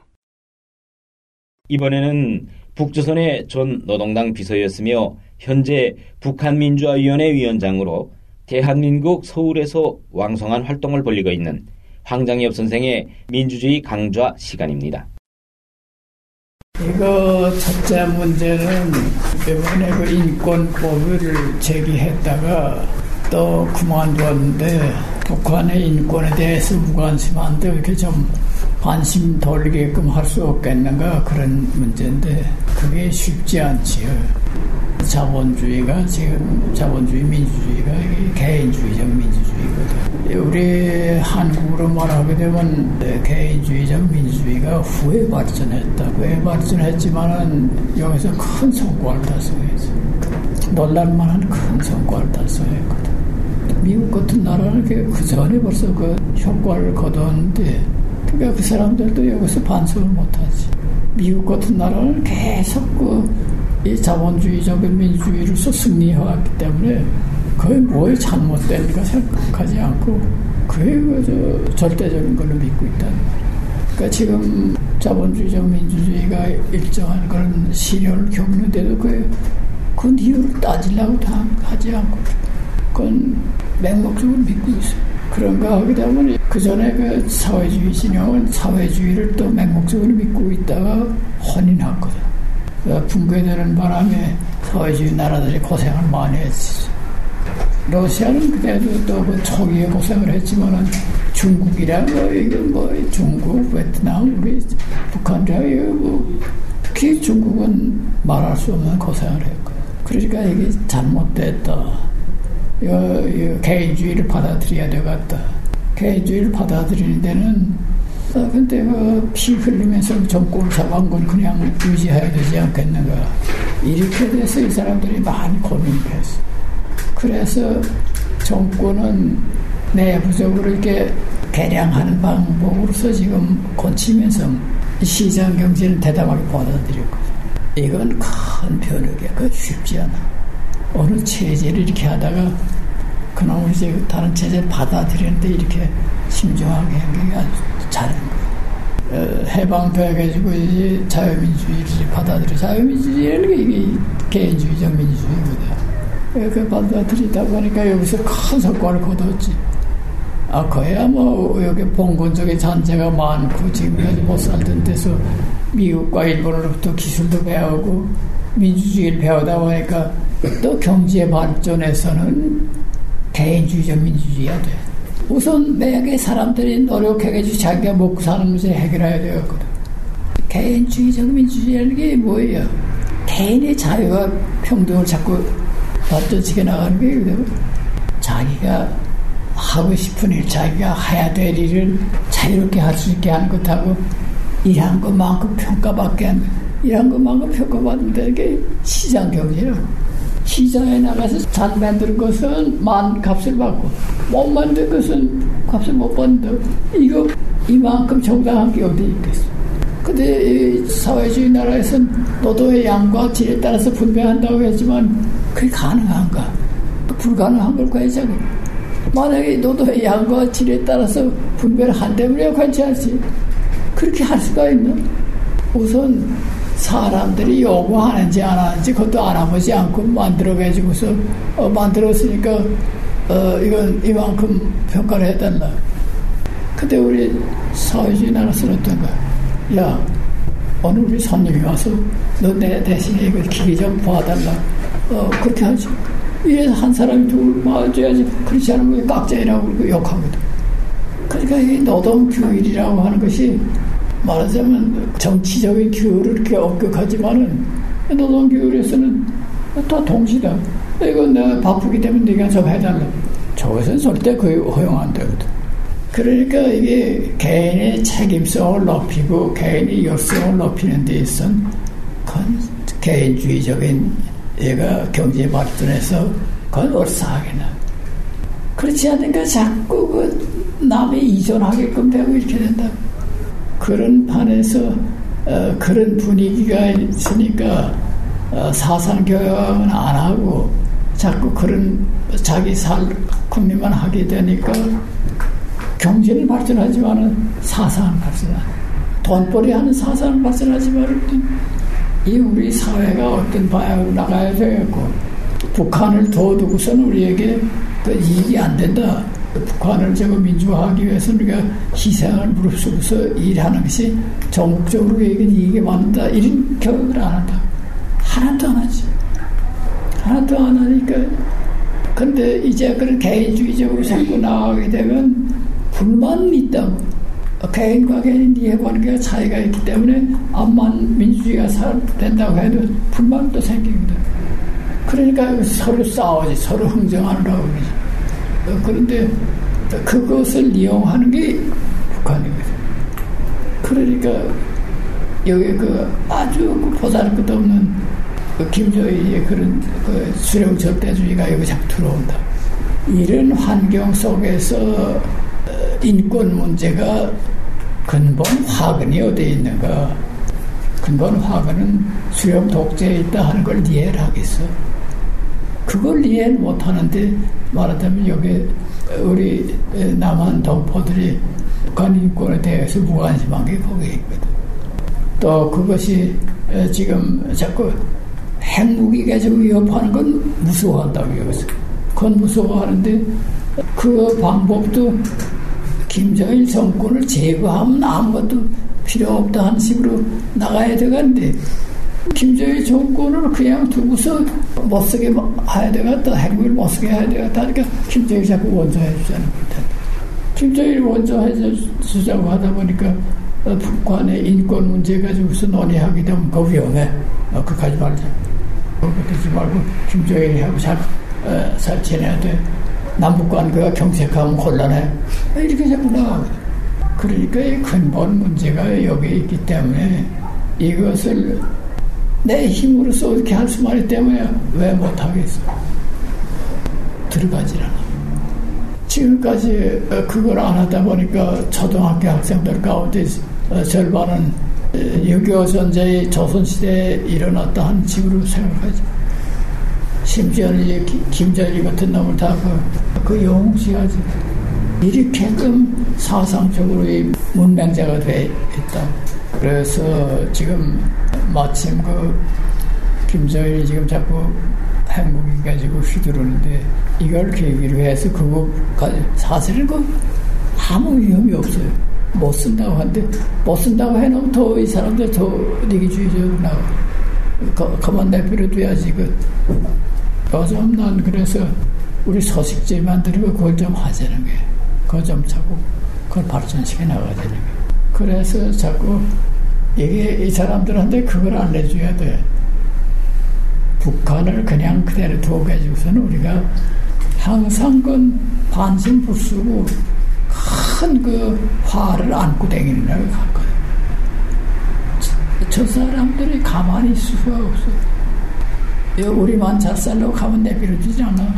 이번에는 북조선의 전 노동당 비서였으며 현재 북한민주화위원회 위원장으로 대한민국 서울에서 왕성한 활동을 벌이고 있는 황장엽 선생의 민주주의 강좌 시간입니다. 이거 첫째 문제는 이번에 그 인권법을 제기했다가 또 그만두었는데 북한의 인권에 대해서 무관심한데 이렇게 좀 관심 돌리게끔 할 수 없겠는가 그런 문제인데 그게 쉽지 않지요. 자본주의가 지금 자본주의 민주주의가 개인주의적 민주주의거든. 우리 한국으로 말하게 되면 개인주의적 민주주의가 후에 발전했다. 후에 발전했지만은 여기서 큰 성과를 달성했어. 놀랄만한 큰 성과를 달성했거든. 미국 같은 나라는 그 전에 벌써 그 효과를 거뒀는데 그러니까 그 사람들도 여기서 반성을 못하지. 미국 같은 나라는 계속 그 이 자본주의적인 민주주의로서 승리해왔기 때문에 그게 뭐에 잘못된가 생각하지 않고 그게 그 절대적인 걸로 믿고 있다는 말이야. 그러니까 지금 자본주의적 민주주의가 일정한 그런 시련을 겪는데도 그, 그 이유를 따지려고 다 하지 않고 그건 맹목적으로 믿고 있어요. 그런가 하게 되면 그 전에 그 사회주의 진영은 사회주의를 또 맹목적으로 믿고 있다가 혼인했거든. 붕괴되는 바람에 사회주의 나라들이 고생을 많이 했지. 러시아는 그때도 또 그 초기에 고생을 했지만은 중국이라 뭐 이건 뭐 중국, 베트남, 우리 북한이라 뭐 특히 중국은 말할 수 없는 고생을 했고. 그러니까 이게 잘못됐다. 이거, 이거 개인주의를 받아들여야 되겠다. 개인주의를 받아들이는 데는 아, 근데 그 피 흘리면서 정권을 잡은 건 그냥 유지해야 되지 않겠는가. 이렇게 돼서 이 사람들이 많이 고민을 했어. 그래서 정권은 내부적으로 이렇게 개량하는 방법으로서 지금 고치면서 시장 경제는 대담하게 받아들였거든. 이건 큰 변혁이야. 그거 쉽지 않아. 어느 체제를 이렇게 하다가 그놈을 이제 다른 체제를 받아들이는데 이렇게 심중하게 한 게 아주 잘한 거예요. 어, 해방돼가지고 이제 자유민주주의를 받아들여. 자유민주주의라는 게 이게 개인주의적 민주주의거든. 그 받아들이다 보니까 여기서 큰 성과를 거뒀지. 아, 그야 뭐 여기 봉건적인 잔재가 많고 지금까지 못 살던 데서 미국과 일본으로부터 기술도 배우고 민주주의를 배우다 보니까 또 경제 발전에서는 개인주의적 민주주의가 돼. 우선 매개 사람들이 노력해가지고 자기가 먹고 사는 문제 해결해야 되거든. 개인주의적 민주주의라는 게 뭐예요? 개인의 자유와 평등을 자꾸 발전시켜 나가는 게 자기가 하고 싶은 일, 자기가 해야 될 일을 자유롭게 할 수 있게 하는 것하고 일한 것만큼 평가받게 하는 것. 일한 것만큼 평가받는 게 시장 경제라고. 시장에 나가서 잘 만든 것은 만 값을 받고 못 만든 것은 값을 못 받는다. 이거 이만큼 정당한 게 어디 있겠어. 근데 이 사회주의 나라에서는 노동의 양과 질에 따라서 분배한다고 했지만 그게 가능한가? 불가능한 걸 거야지. 만약에 노동의 양과 질에 따라서 분배를 한다면 괜찮지. 그렇게 할 수가 있나? 우선 사람들이 요구하는지 안 하는지 그것도 알아보지 않고 만들어가지고서 어, 만들었으니까 어, 이건 이만큼 평가를 해달라. 근데 우리 사회주의 나라에서는 어떤가? 야, 오늘 우리 손님이 와서 너 내 대신에 이거 기계 좀 봐달라. 어, 그렇게 하지. 이래서 한 사람이 둘 봐줘야지. 그렇지 않으면 깍쟁이라고 욕하거든. 그러니까 이 노동규율이라고 하는 것이 말하자면 정치적인 규율을 이렇게 엄격하지만은 노동규율에서는 다 동시다. 이건 내가 바쁘기 때문에 네가 좀 해달라. 저것은 절대 거의 허용 안 되거든. 그러니까 이게 개인의 책임성을 높이고 개인의 열성을 높이는 데 있어서는 그건 개인주의적인 얘가 경제 발전해서 그건 얼싸하게 나. 그렇지 않으니까 자꾸 그 남이 이전하게끔 되고 이렇게 된다. 그런 판에서 어, 그런 분위기가 있으니까 어, 사상 교육은 안 하고 자꾸 그런 자기 살 궁리만 하게 되니까 경제는 발전하지만은 사상은 발전하지. 돈벌이 하는 사상은 발전하지만 이 우리 사회가 어떤 방향으로 나가야 되겠고, 북한을 둬두고서는 우리에게 그 이익이 안 된다. 북한을 저거 민주화하기 위해서 우리가 희생을 무릅쓰고서 일하는 것이 전국적으로 우리에게 이익이 많다. 이런 교육을 안 한다. 하나도 안 하지. 하나도 안 하니까. 근데 이제 그런 개인주의적으로 자꾸 나가게 되면 불만이 있다고. 개인과 개인 이해관계가 차이가 있기 때문에 암만 민주주의가 잘 된다고 해도 불만도 생깁니다. 그러니까 서로 싸우지, 서로 흥정하느라고 그러지. 그런데 그것을 이용하는 게 북한이거든. 그러니까 여기 그 아주 그 보잘것도 없는 그 김정일의 그런 그 수령 절대주의가 여기 자꾸 들어온다. 이런 환경 속에서 인권 문제가 근본 화근이 어디에 있는가? 근본 화근은 수령 독재에 있다 하는 걸 이해를 하겠어. 그걸 이해를 못하는데 말하자면 여기 우리 남한 동포들이 북한 인권에 대해서 무관심한 게 거기에 있거든. 또 그것이 지금 자꾸 핵무기 계속 위협하는 건 무서워한다고 여기서. 그건 무서워하는데 그 방법도 김정일 정권을 제거하면 아무것도 필요 없다 하는 식으로 나가야 되겠는데 김정일 정권을 그냥 두고서 못쓰게 해야 되겠다, 핵무기를 못쓰게 해야 되겠다 하니까 김정일 자꾸 원조해 주자는 거다. 김정일 원조해 주자고 하다 보니까 북한의 인권 문제 가지고서 논의하게 되면 그거 위험해. 어, 그거 하지 말자. 그거 되지 말고 김정일하고 잘, 어, 잘 지내야 돼. 남북관계가 경색하면 곤란해. 이렇게 자꾸 나가거든. 그러니까 이 근본 문제가 여기 있기 때문에 이것을 내 힘으로서 이렇게 할 수만 있기 때문에 왜 못하겠어? 들어가질 않아. 지금까지 그걸 안 하다 보니까 초등학교 학생들 가운데 절반은 육이오 전쟁이 조선시대에 일어났다 하는 식으로 생각하지. 심지어는 이제 김정일 같은 놈을 다 그, 그 영웅시하지. 이렇게끔 사상적으로 이 문맹자가 돼 있다. 그래서 지금 마침 그 김정일이 지금 자꾸 핵무기 가지고 휘두르는데 이걸 계기로 해서 그거 사실은 그 아무 위험이 없어요. 못 쓴다고 하는데 못 쓴다고 해놓으면 더 이 사람들 더 니기주의적으로 나와. 그, 그만 내버려둬야지. 그 그래서 난 그래서 우리 소식지 만들고 그걸 좀 하자는 게, 그걸 좀 자꾸 그걸 발전시켜 나가야 되는 게. 그래서 자꾸 이게 이 사람들한테 그걸 알려줘야 돼. 북한을 그냥 그대로 두고 가지고서는 우리가 항상 그 반신불수고 큰 그 화를 안고 다니는 걸 갖거든. 저 사람들이 가만히 있을 수가 없어. 우리만 잘 살려고 가면 내버려두지 않아.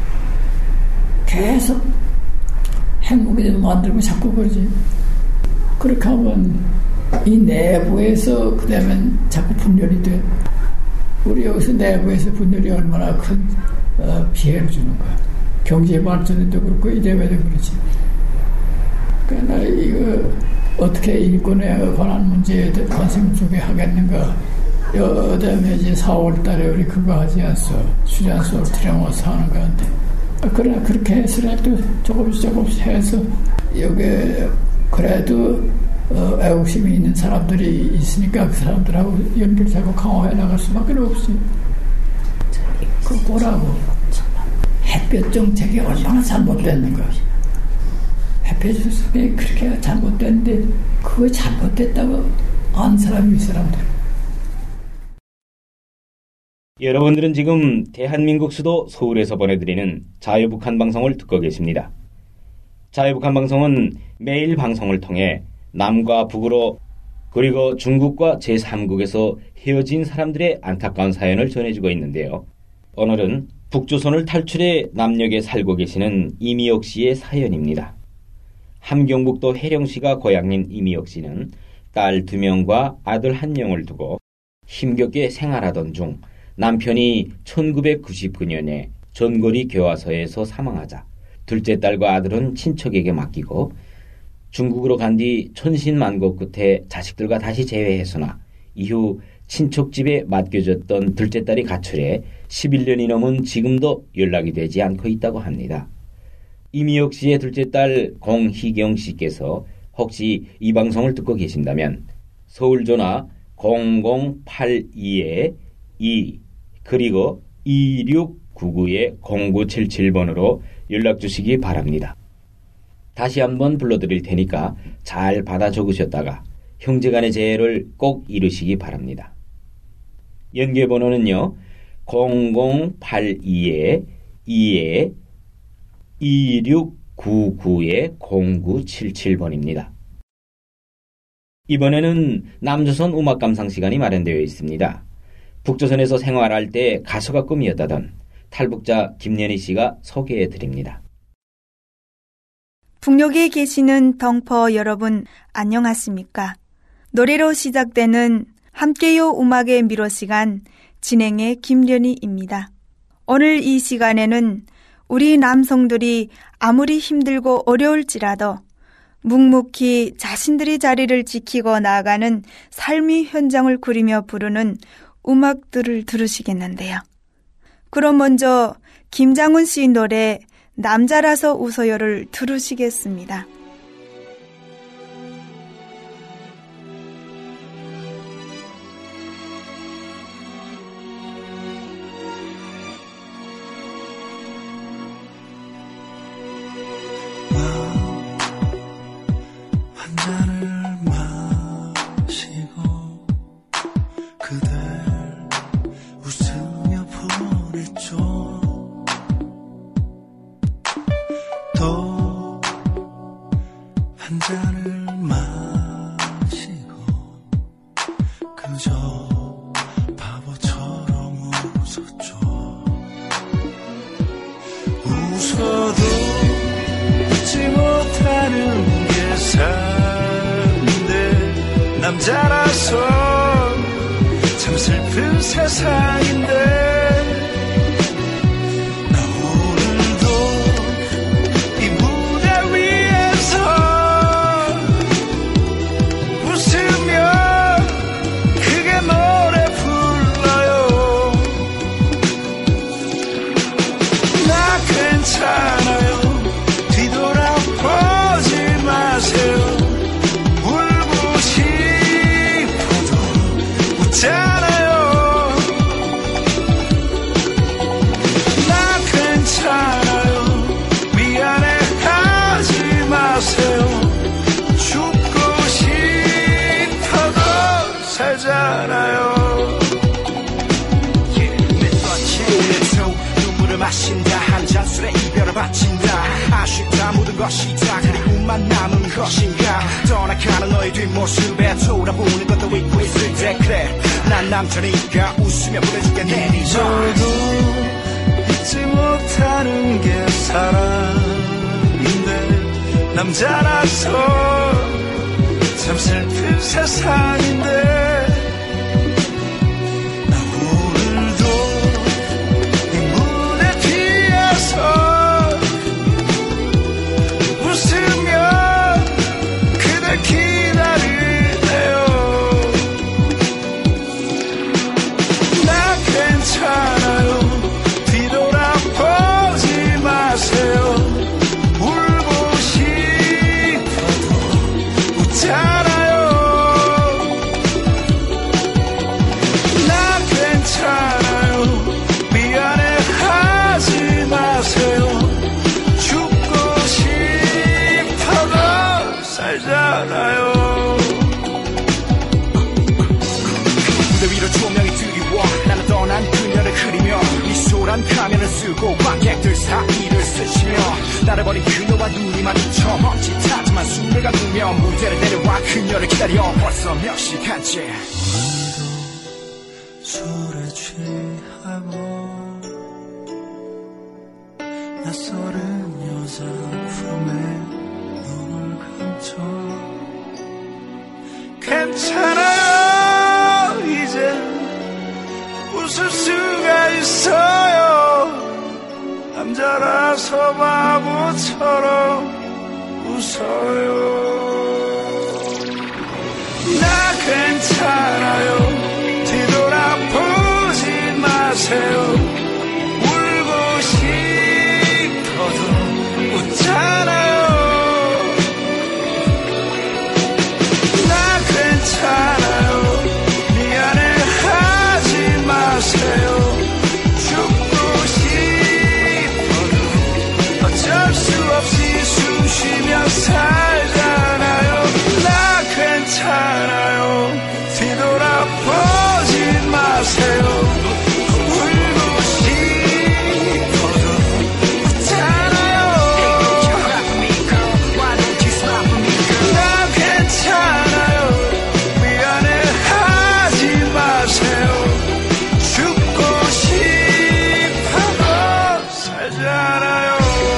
계속 핵무기도 만들고 자꾸 그러지. 그렇게 하면 이 내부에서 그 다음에 자꾸 분열이 돼. 우리 여기서 내부에서 분열이 얼마나 큰 어, 피해를 주는 거야. 경제 발전에도 그렇고 이래봬도 그렇지. 그러니까 이거 어떻게 인권에 관한 문제에 관심 주게 하겠는가. 그다음에 이제 사월 달에 우리 그거 하지 않았어. 수잔소를 트레모스 하는 건데. 그러나 그렇게 해서라도 조금씩 조금씩 해서 여기 그래도 어, 애국심이 있는 사람들이 있으니까 그 사람들하고 연결 자꾸 강화해 나갈 수밖에 없지. 그거 보라고. 햇볕 정책이 얼마나 잘못됐는가. 햇볕 정책이 그렇게 잘못됐는데 그거 잘못됐다고 안 사람이 이 사람들. 여러분들은 지금 대한민국 수도 서울에서 보내드리는 자유북한 방송을 듣고 계십니다. 자유북한 방송은 매일 방송을 통해 남과 북으로 그리고 중국과 제삼국에서 헤어진 사람들의 안타까운 사연을 전해주고 있는데요. 오늘은 북조선을 탈출해 남녘에 살고 계시는 이미옥 씨의 사연입니다. 함경북도 해령시가 고향인 이미옥 씨는 딸 두 명과 아들 한 명을 두고 힘겹게 생활하던 중 남편이 천구백구십구 년에 전거리 교화소에서 사망하자 둘째 딸과 아들은 친척에게 맡기고 중국으로 간 뒤 천신만고 끝에 자식들과 다시 재회했으나 이후 친척 집에 맡겨졌던 둘째 딸이 가출해 십일 년이 넘은 지금도 연락이 되지 않고 있다고 합니다. 이미옥 씨의 둘째 딸 공희경 씨께서 혹시 이 방송을 듣고 계신다면 서울전화 공공팔이 이 그리고 이육구구 공구칠칠 번으로 연락 주시기 바랍니다. 다시 한번 불러드릴 테니까 잘 받아 적으셨다가 형제간의 재회를 꼭 이루시기 바랍니다. 연계번호는요. 공공팔이 이 이육구구 공구칠칠 번입니다. 이번에는 남조선 음악감상 시간이 마련되어 있습니다. 북조선에서 생활할 때 가수가 꿈이었다던 탈북자 김연희 씨가 소개해 드립니다. 북녘에 계시는 덩퍼 여러분 안녕하십니까? 노래로 시작되는 함께요 음악의 미로 시간 진행의 김연희입니다. 오늘 이 시간에는 우리 남성들이 아무리 힘들고 어려울지라도 묵묵히 자신들의 자리를 지키고 나아가는 삶의 현장을 그리며 부르는 음악들을 들으시겠는데요. 그럼 먼저 김장훈 씨 노래 남자라서 웃어요를 들으시겠습니다. 남자라서 참 슬픈 세상인데 나 오늘도 이 무대 위에서 웃으며 크게 노래 불러요. 나 괜찮아요. 뒤돌아보지 마세요. 잖아요. 나 괜찮아요. 미안해 하지 마세요. 죽고 싶어도 살잖아요. 오늘도 눈물을 마신다. 한 잔술에 이별을 바친다. 아쉽다 모든 것이 다 그리움만 남은 것인가. 떠나가는 너의 뒷모습에 돌아보는 것도 잊고 있을 때 그래 난 남자니까 웃으며 보내줄게 내리자. 저도 잊지 못하는 게 사랑인데 남자라서 참 슬픈 세상인데 나 오늘도 이 무대 뒤에서 웃으며 그댈 기다리네요. 나 괜찮아요. 뒤돌아보지 마세요. 울고 싶어도 웃잖아요. 나 괜찮아요. 미안해 하지 마세요. 죽고 싶어도 살잖아요. 무대 위로 조명이 들이워 나는 떠난 그녀를 그리며 미소란 가면을 쓰고 관객들 사이를 스치며 나를 버린 그녀와 눈이 마주쳐 멈칫하지만 숨을 감으며 무대를 내려와 그녀를 기다려 벌써 몇 시간째. 오늘도 술에 취하고 낯설은 여자 품에 눈을 감죠. 괜찮아요. 이제 웃을 수가 있어요. 남자라서 바보처럼 웃어요. 나 괜찮아요. 뒤돌아보지 마세요. 울고 싶어도 웃잖아요. 나 괜찮아요. 미안해하지 마세요. 죽고 싶어도 어쩔 수 없이 숨 쉬며 살잖아요. 나 괜찮아요. 뒤돌아보지 마세요. 울고 싶어도 웃잖아요. 나 괜찮아요. 미안해하지 마세요. 죽고 싶어도 살잖아요.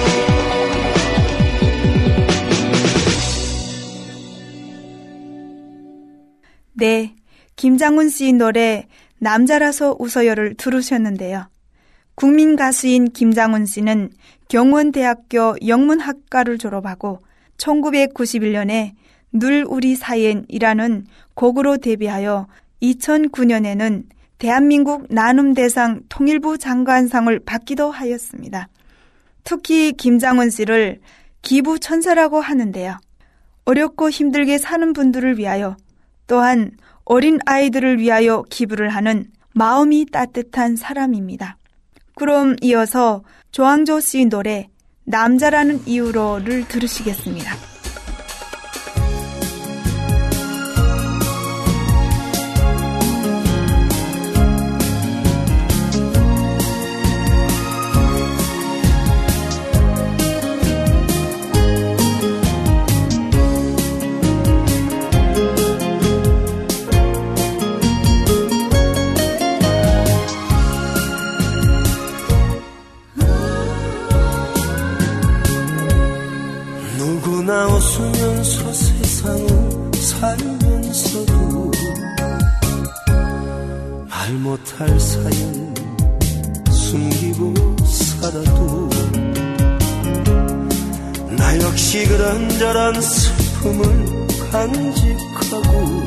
네, 김장훈 씨 노래 남자라서 웃어요를 들으셨는데요. 국민 가수인 김장훈 씨는 경원대학교 영문학과를 졸업하고 천구백구십일 년에 늘 우리 사이엔이라는 곡으로 데뷔하여 이천구 년에는 대한민국 나눔대상 통일부 장관상을 받기도 하였습니다. 특히 김장훈 씨를 기부천사라고 하는데요. 어렵고 힘들게 사는 분들을 위하여 또한 어린 아이들을 위하여 기부를 하는 마음이 따뜻한 사람입니다. 그럼 이어서 조항조 씨 노래 남자라는 이유로를 들으시겠습니다. 누구나 웃으면서 세상을 살면서도 말 못할 사연 숨기고 살아도 나 역시 그런저런 슬픔을 간직하고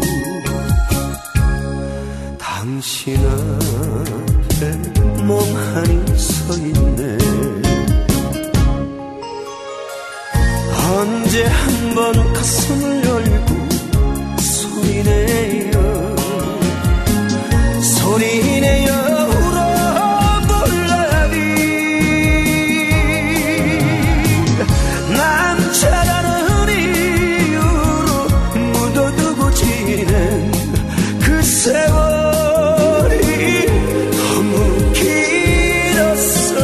당신 앞에 멍하니 서 있네. 언제 한번 가슴을 열고 소리내요 소리내요 울어볼라니. 남자라는 이유로 묻어두고 지낸 그 세월이 너무 길었어.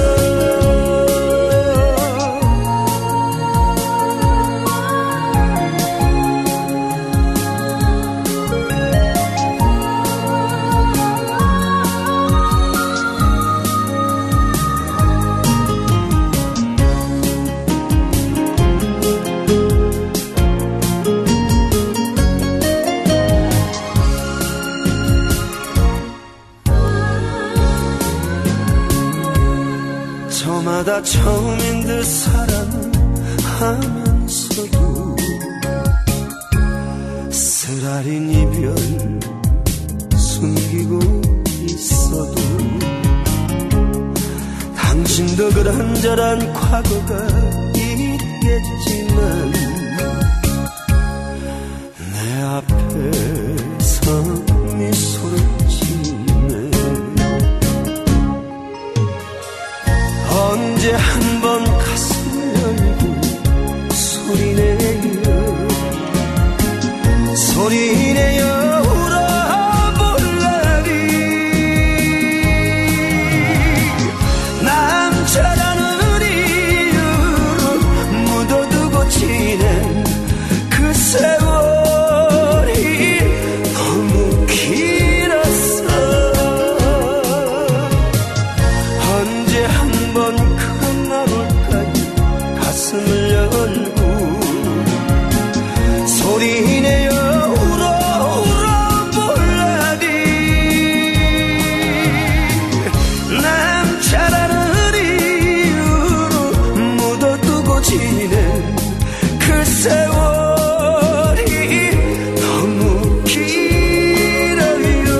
저마다 처음인 듯 사랑하면서도 쓰라린 이별 숨기고 있어도 당신도 그런저런 과거가 있겠지만 내 앞에서 미소를 짓네. 언제 한번 가슴을 열고 소리내요 소리내요 울어볼라니. 남자라는 이유로 묻어두고 지낸 그 세월이 너무 길었어. 언제 한번 그 날 지는 그 세월이 너무 길어요.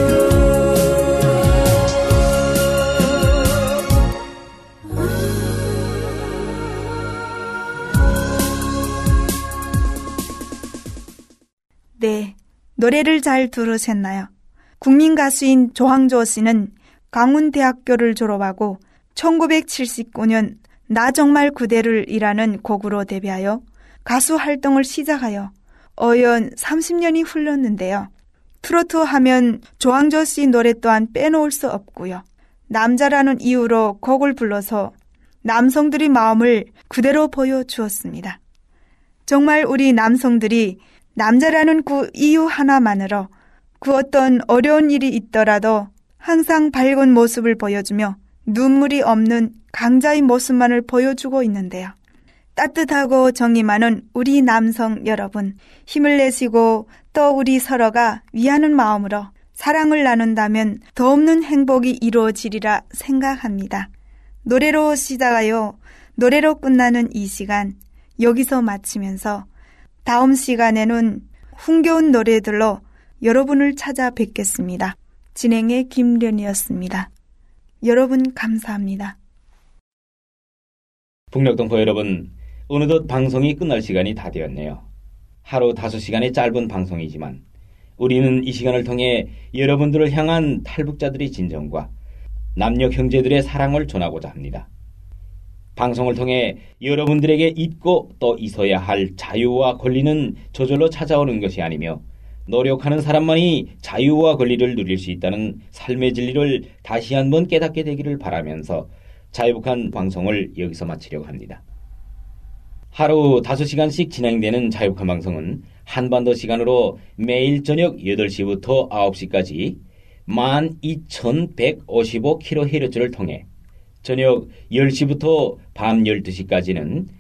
네, 노래를 잘 들으셨나요? 국민 가수인 조항조 씨는 강운대학교를 졸업하고 천구백칠십구 년 나 정말 그대를 이라는 곡으로 데뷔하여 가수 활동을 시작하여 어연 삼십 년이 흘렀는데요. 트로트 하면 조항조 씨 노래 또한 빼놓을 수 없고요. 남자라는 이유로 곡을 불러서 남성들의 마음을 그대로 보여주었습니다. 정말 우리 남성들이 남자라는 그 이유 하나만으로 그 어떤 어려운 일이 있더라도 항상 밝은 모습을 보여주며 눈물이 없는 강자의 모습만을 보여주고 있는데요. 따뜻하고 정이 많은 우리 남성 여러분, 힘을 내시고 또 우리 서로가 위하는 마음으로 사랑을 나눈다면 더 없는 행복이 이루어지리라 생각합니다. 노래로 시작하여 노래로 끝나는 이 시간 여기서 마치면서 다음 시간에는 흥겨운 노래들로 여러분을 찾아뵙겠습니다. 진행의 김련이었습니다. 여러분 감사합니다. 북녘동포 여러분, 어느덧 방송이 끝날 시간이 다 되었네요. 하루 다섯 시간의 짧은 방송이지만 우리는 이 시간을 통해 여러분들을 향한 탈북자들의 진정과 남녀 형제들의 사랑을 전하고자 합니다. 방송을 통해 여러분들에게 있고 또 있어야 할 자유와 권리는 저절로 찾아오는 것이 아니며 노력하는 사람만이 자유와 권리를 누릴 수 있다는 삶의 진리를 다시 한번 깨닫게 되기를 바라면서 자유북한 방송을 여기서 마치려고 합니다. 하루 다섯 시간씩 진행되는 자유북한 방송은 한반도 시간으로 매일 저녁 여덟 시부터 아홉 시까지 만 이천백오십오 킬로헤르츠를 통해 저녁 열 시부터 밤 열두 시까지는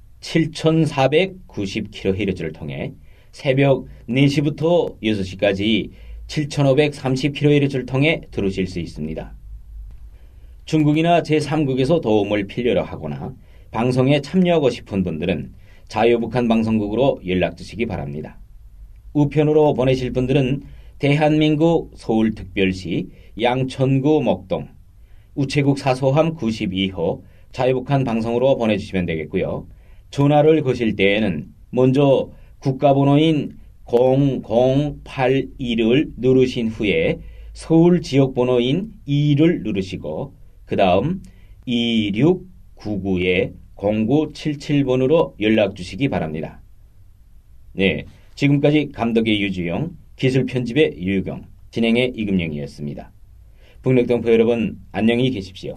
칠천사백구십 킬로헤르츠를 통해 새벽 네 시부터 여섯 시까지 칠천오백삼십 킬로헤르츠를 통해 들으실 수 있습니다. 중국이나 제삼국에서 도움을 필요로 하거나 방송에 참여하고 싶은 분들은 자유북한 방송국으로 연락 주시기 바랍니다. 우편으로 보내실 분들은 대한민국 서울특별시 양천구 목동 우체국 사소함 구십이 호 자유북한 방송으로 보내주시면 되겠고요. 전화를 거실 때에는 먼저 국가번호인 공공팔이를 누르신 후에 서울 지역번호인 이를 누르시고 그 다음 이육구구 공구칠칠 번으로 연락 주시기 바랍니다. 네, 지금까지 감독의 유주영, 기술 편집의 유유경, 진행의 이금영이었습니다. 북녘동포 여러분, 안녕히 계십시오.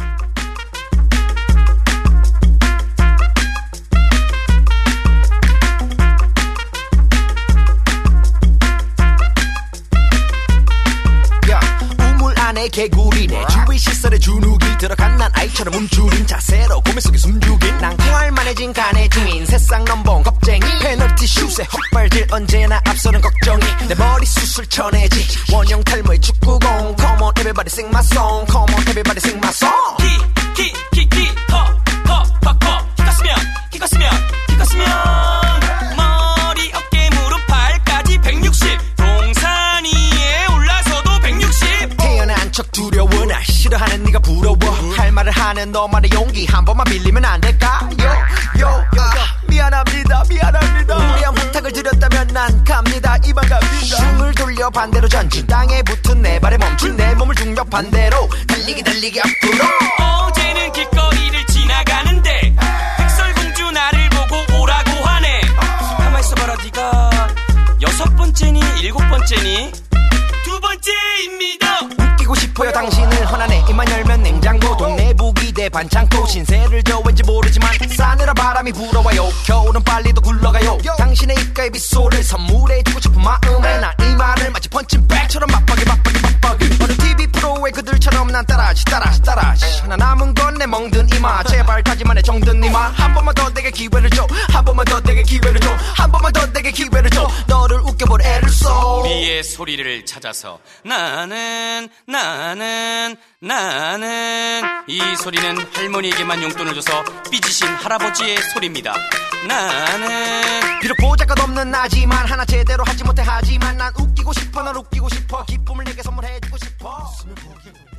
개구리네 주위 시설에 주눅이 들어간 난 아이처럼 움츠린 자세로 고민 속에 숨죽인 난 쾌활만해진 간의 주인 세상 넘본 겁쟁이 페널티 슛에 헛발질 언제나 앞서는 걱정이 내 머리 수술 쳐내지 원형 탈모의 축구공 Come on everybody sing my song Come on everybody sing my song 키키키키 허허허허 키 컸으면 키 컸으면 키 컸으면 머리 어깨 무릎 발까지 백육십 동산 위에 올라서도 백육십 태어난 척 두려워 날 싫어하는 네가 부러워 할 말을 하는 너만의 용기 한 번만 빌리면 안 될까 요요 아, 미안합니다 미안합니다 무리한 부탁을 드렸다면 난 갑니다 이만 갑니다 숨을 돌려 반대로 전진 땅에 붙은 내 발에 멈춘 내 몸을 중력 반대로 달리기 달리기 앞으로 어제는 길거리를 지나가는데 백설공주 나를 보고 오라고 하네 가만 있어봐라 네가 여섯 번째니 일곱 번째니 두 번째입니다 웃기고 싶어요 당신을 허나네 입만 열면 냉장고 동네 부기대 반창고 신세를 져 왠지 모르지만 싸늘한 바람이 불어와요 겨울은 빨리도 굴러가요 당신의 입가에 빗소를 선물해주고 싶은 마음에 난 이 말을 마치 펀칭백처럼 맞박이 맞박이 맞박이 어느 티비 프로의 그들처럼 난 따라하지 따라하지 따라하지 하나 남은 건 내 멍든 이마 제발 가지만 해 정든 이마 한 번만 더 내게 기회를 줘 한 번만 더 내게 기회를 줘 한 번만 더 내게 기회를 줘 너를 웃겨볼 애를 써 우리의 소리를 찾아서 나는 나는 나는 이 소리는 할머니에게만 용돈을 줘서 삐지신 할아버지의 소리입니다. 나는 비록 보잘것 없는 나지만 하나 제대로 하지 못해 하지만 난 웃기고 싶어 널 웃기고 싶어 기쁨을 내게 선물해주고 싶어.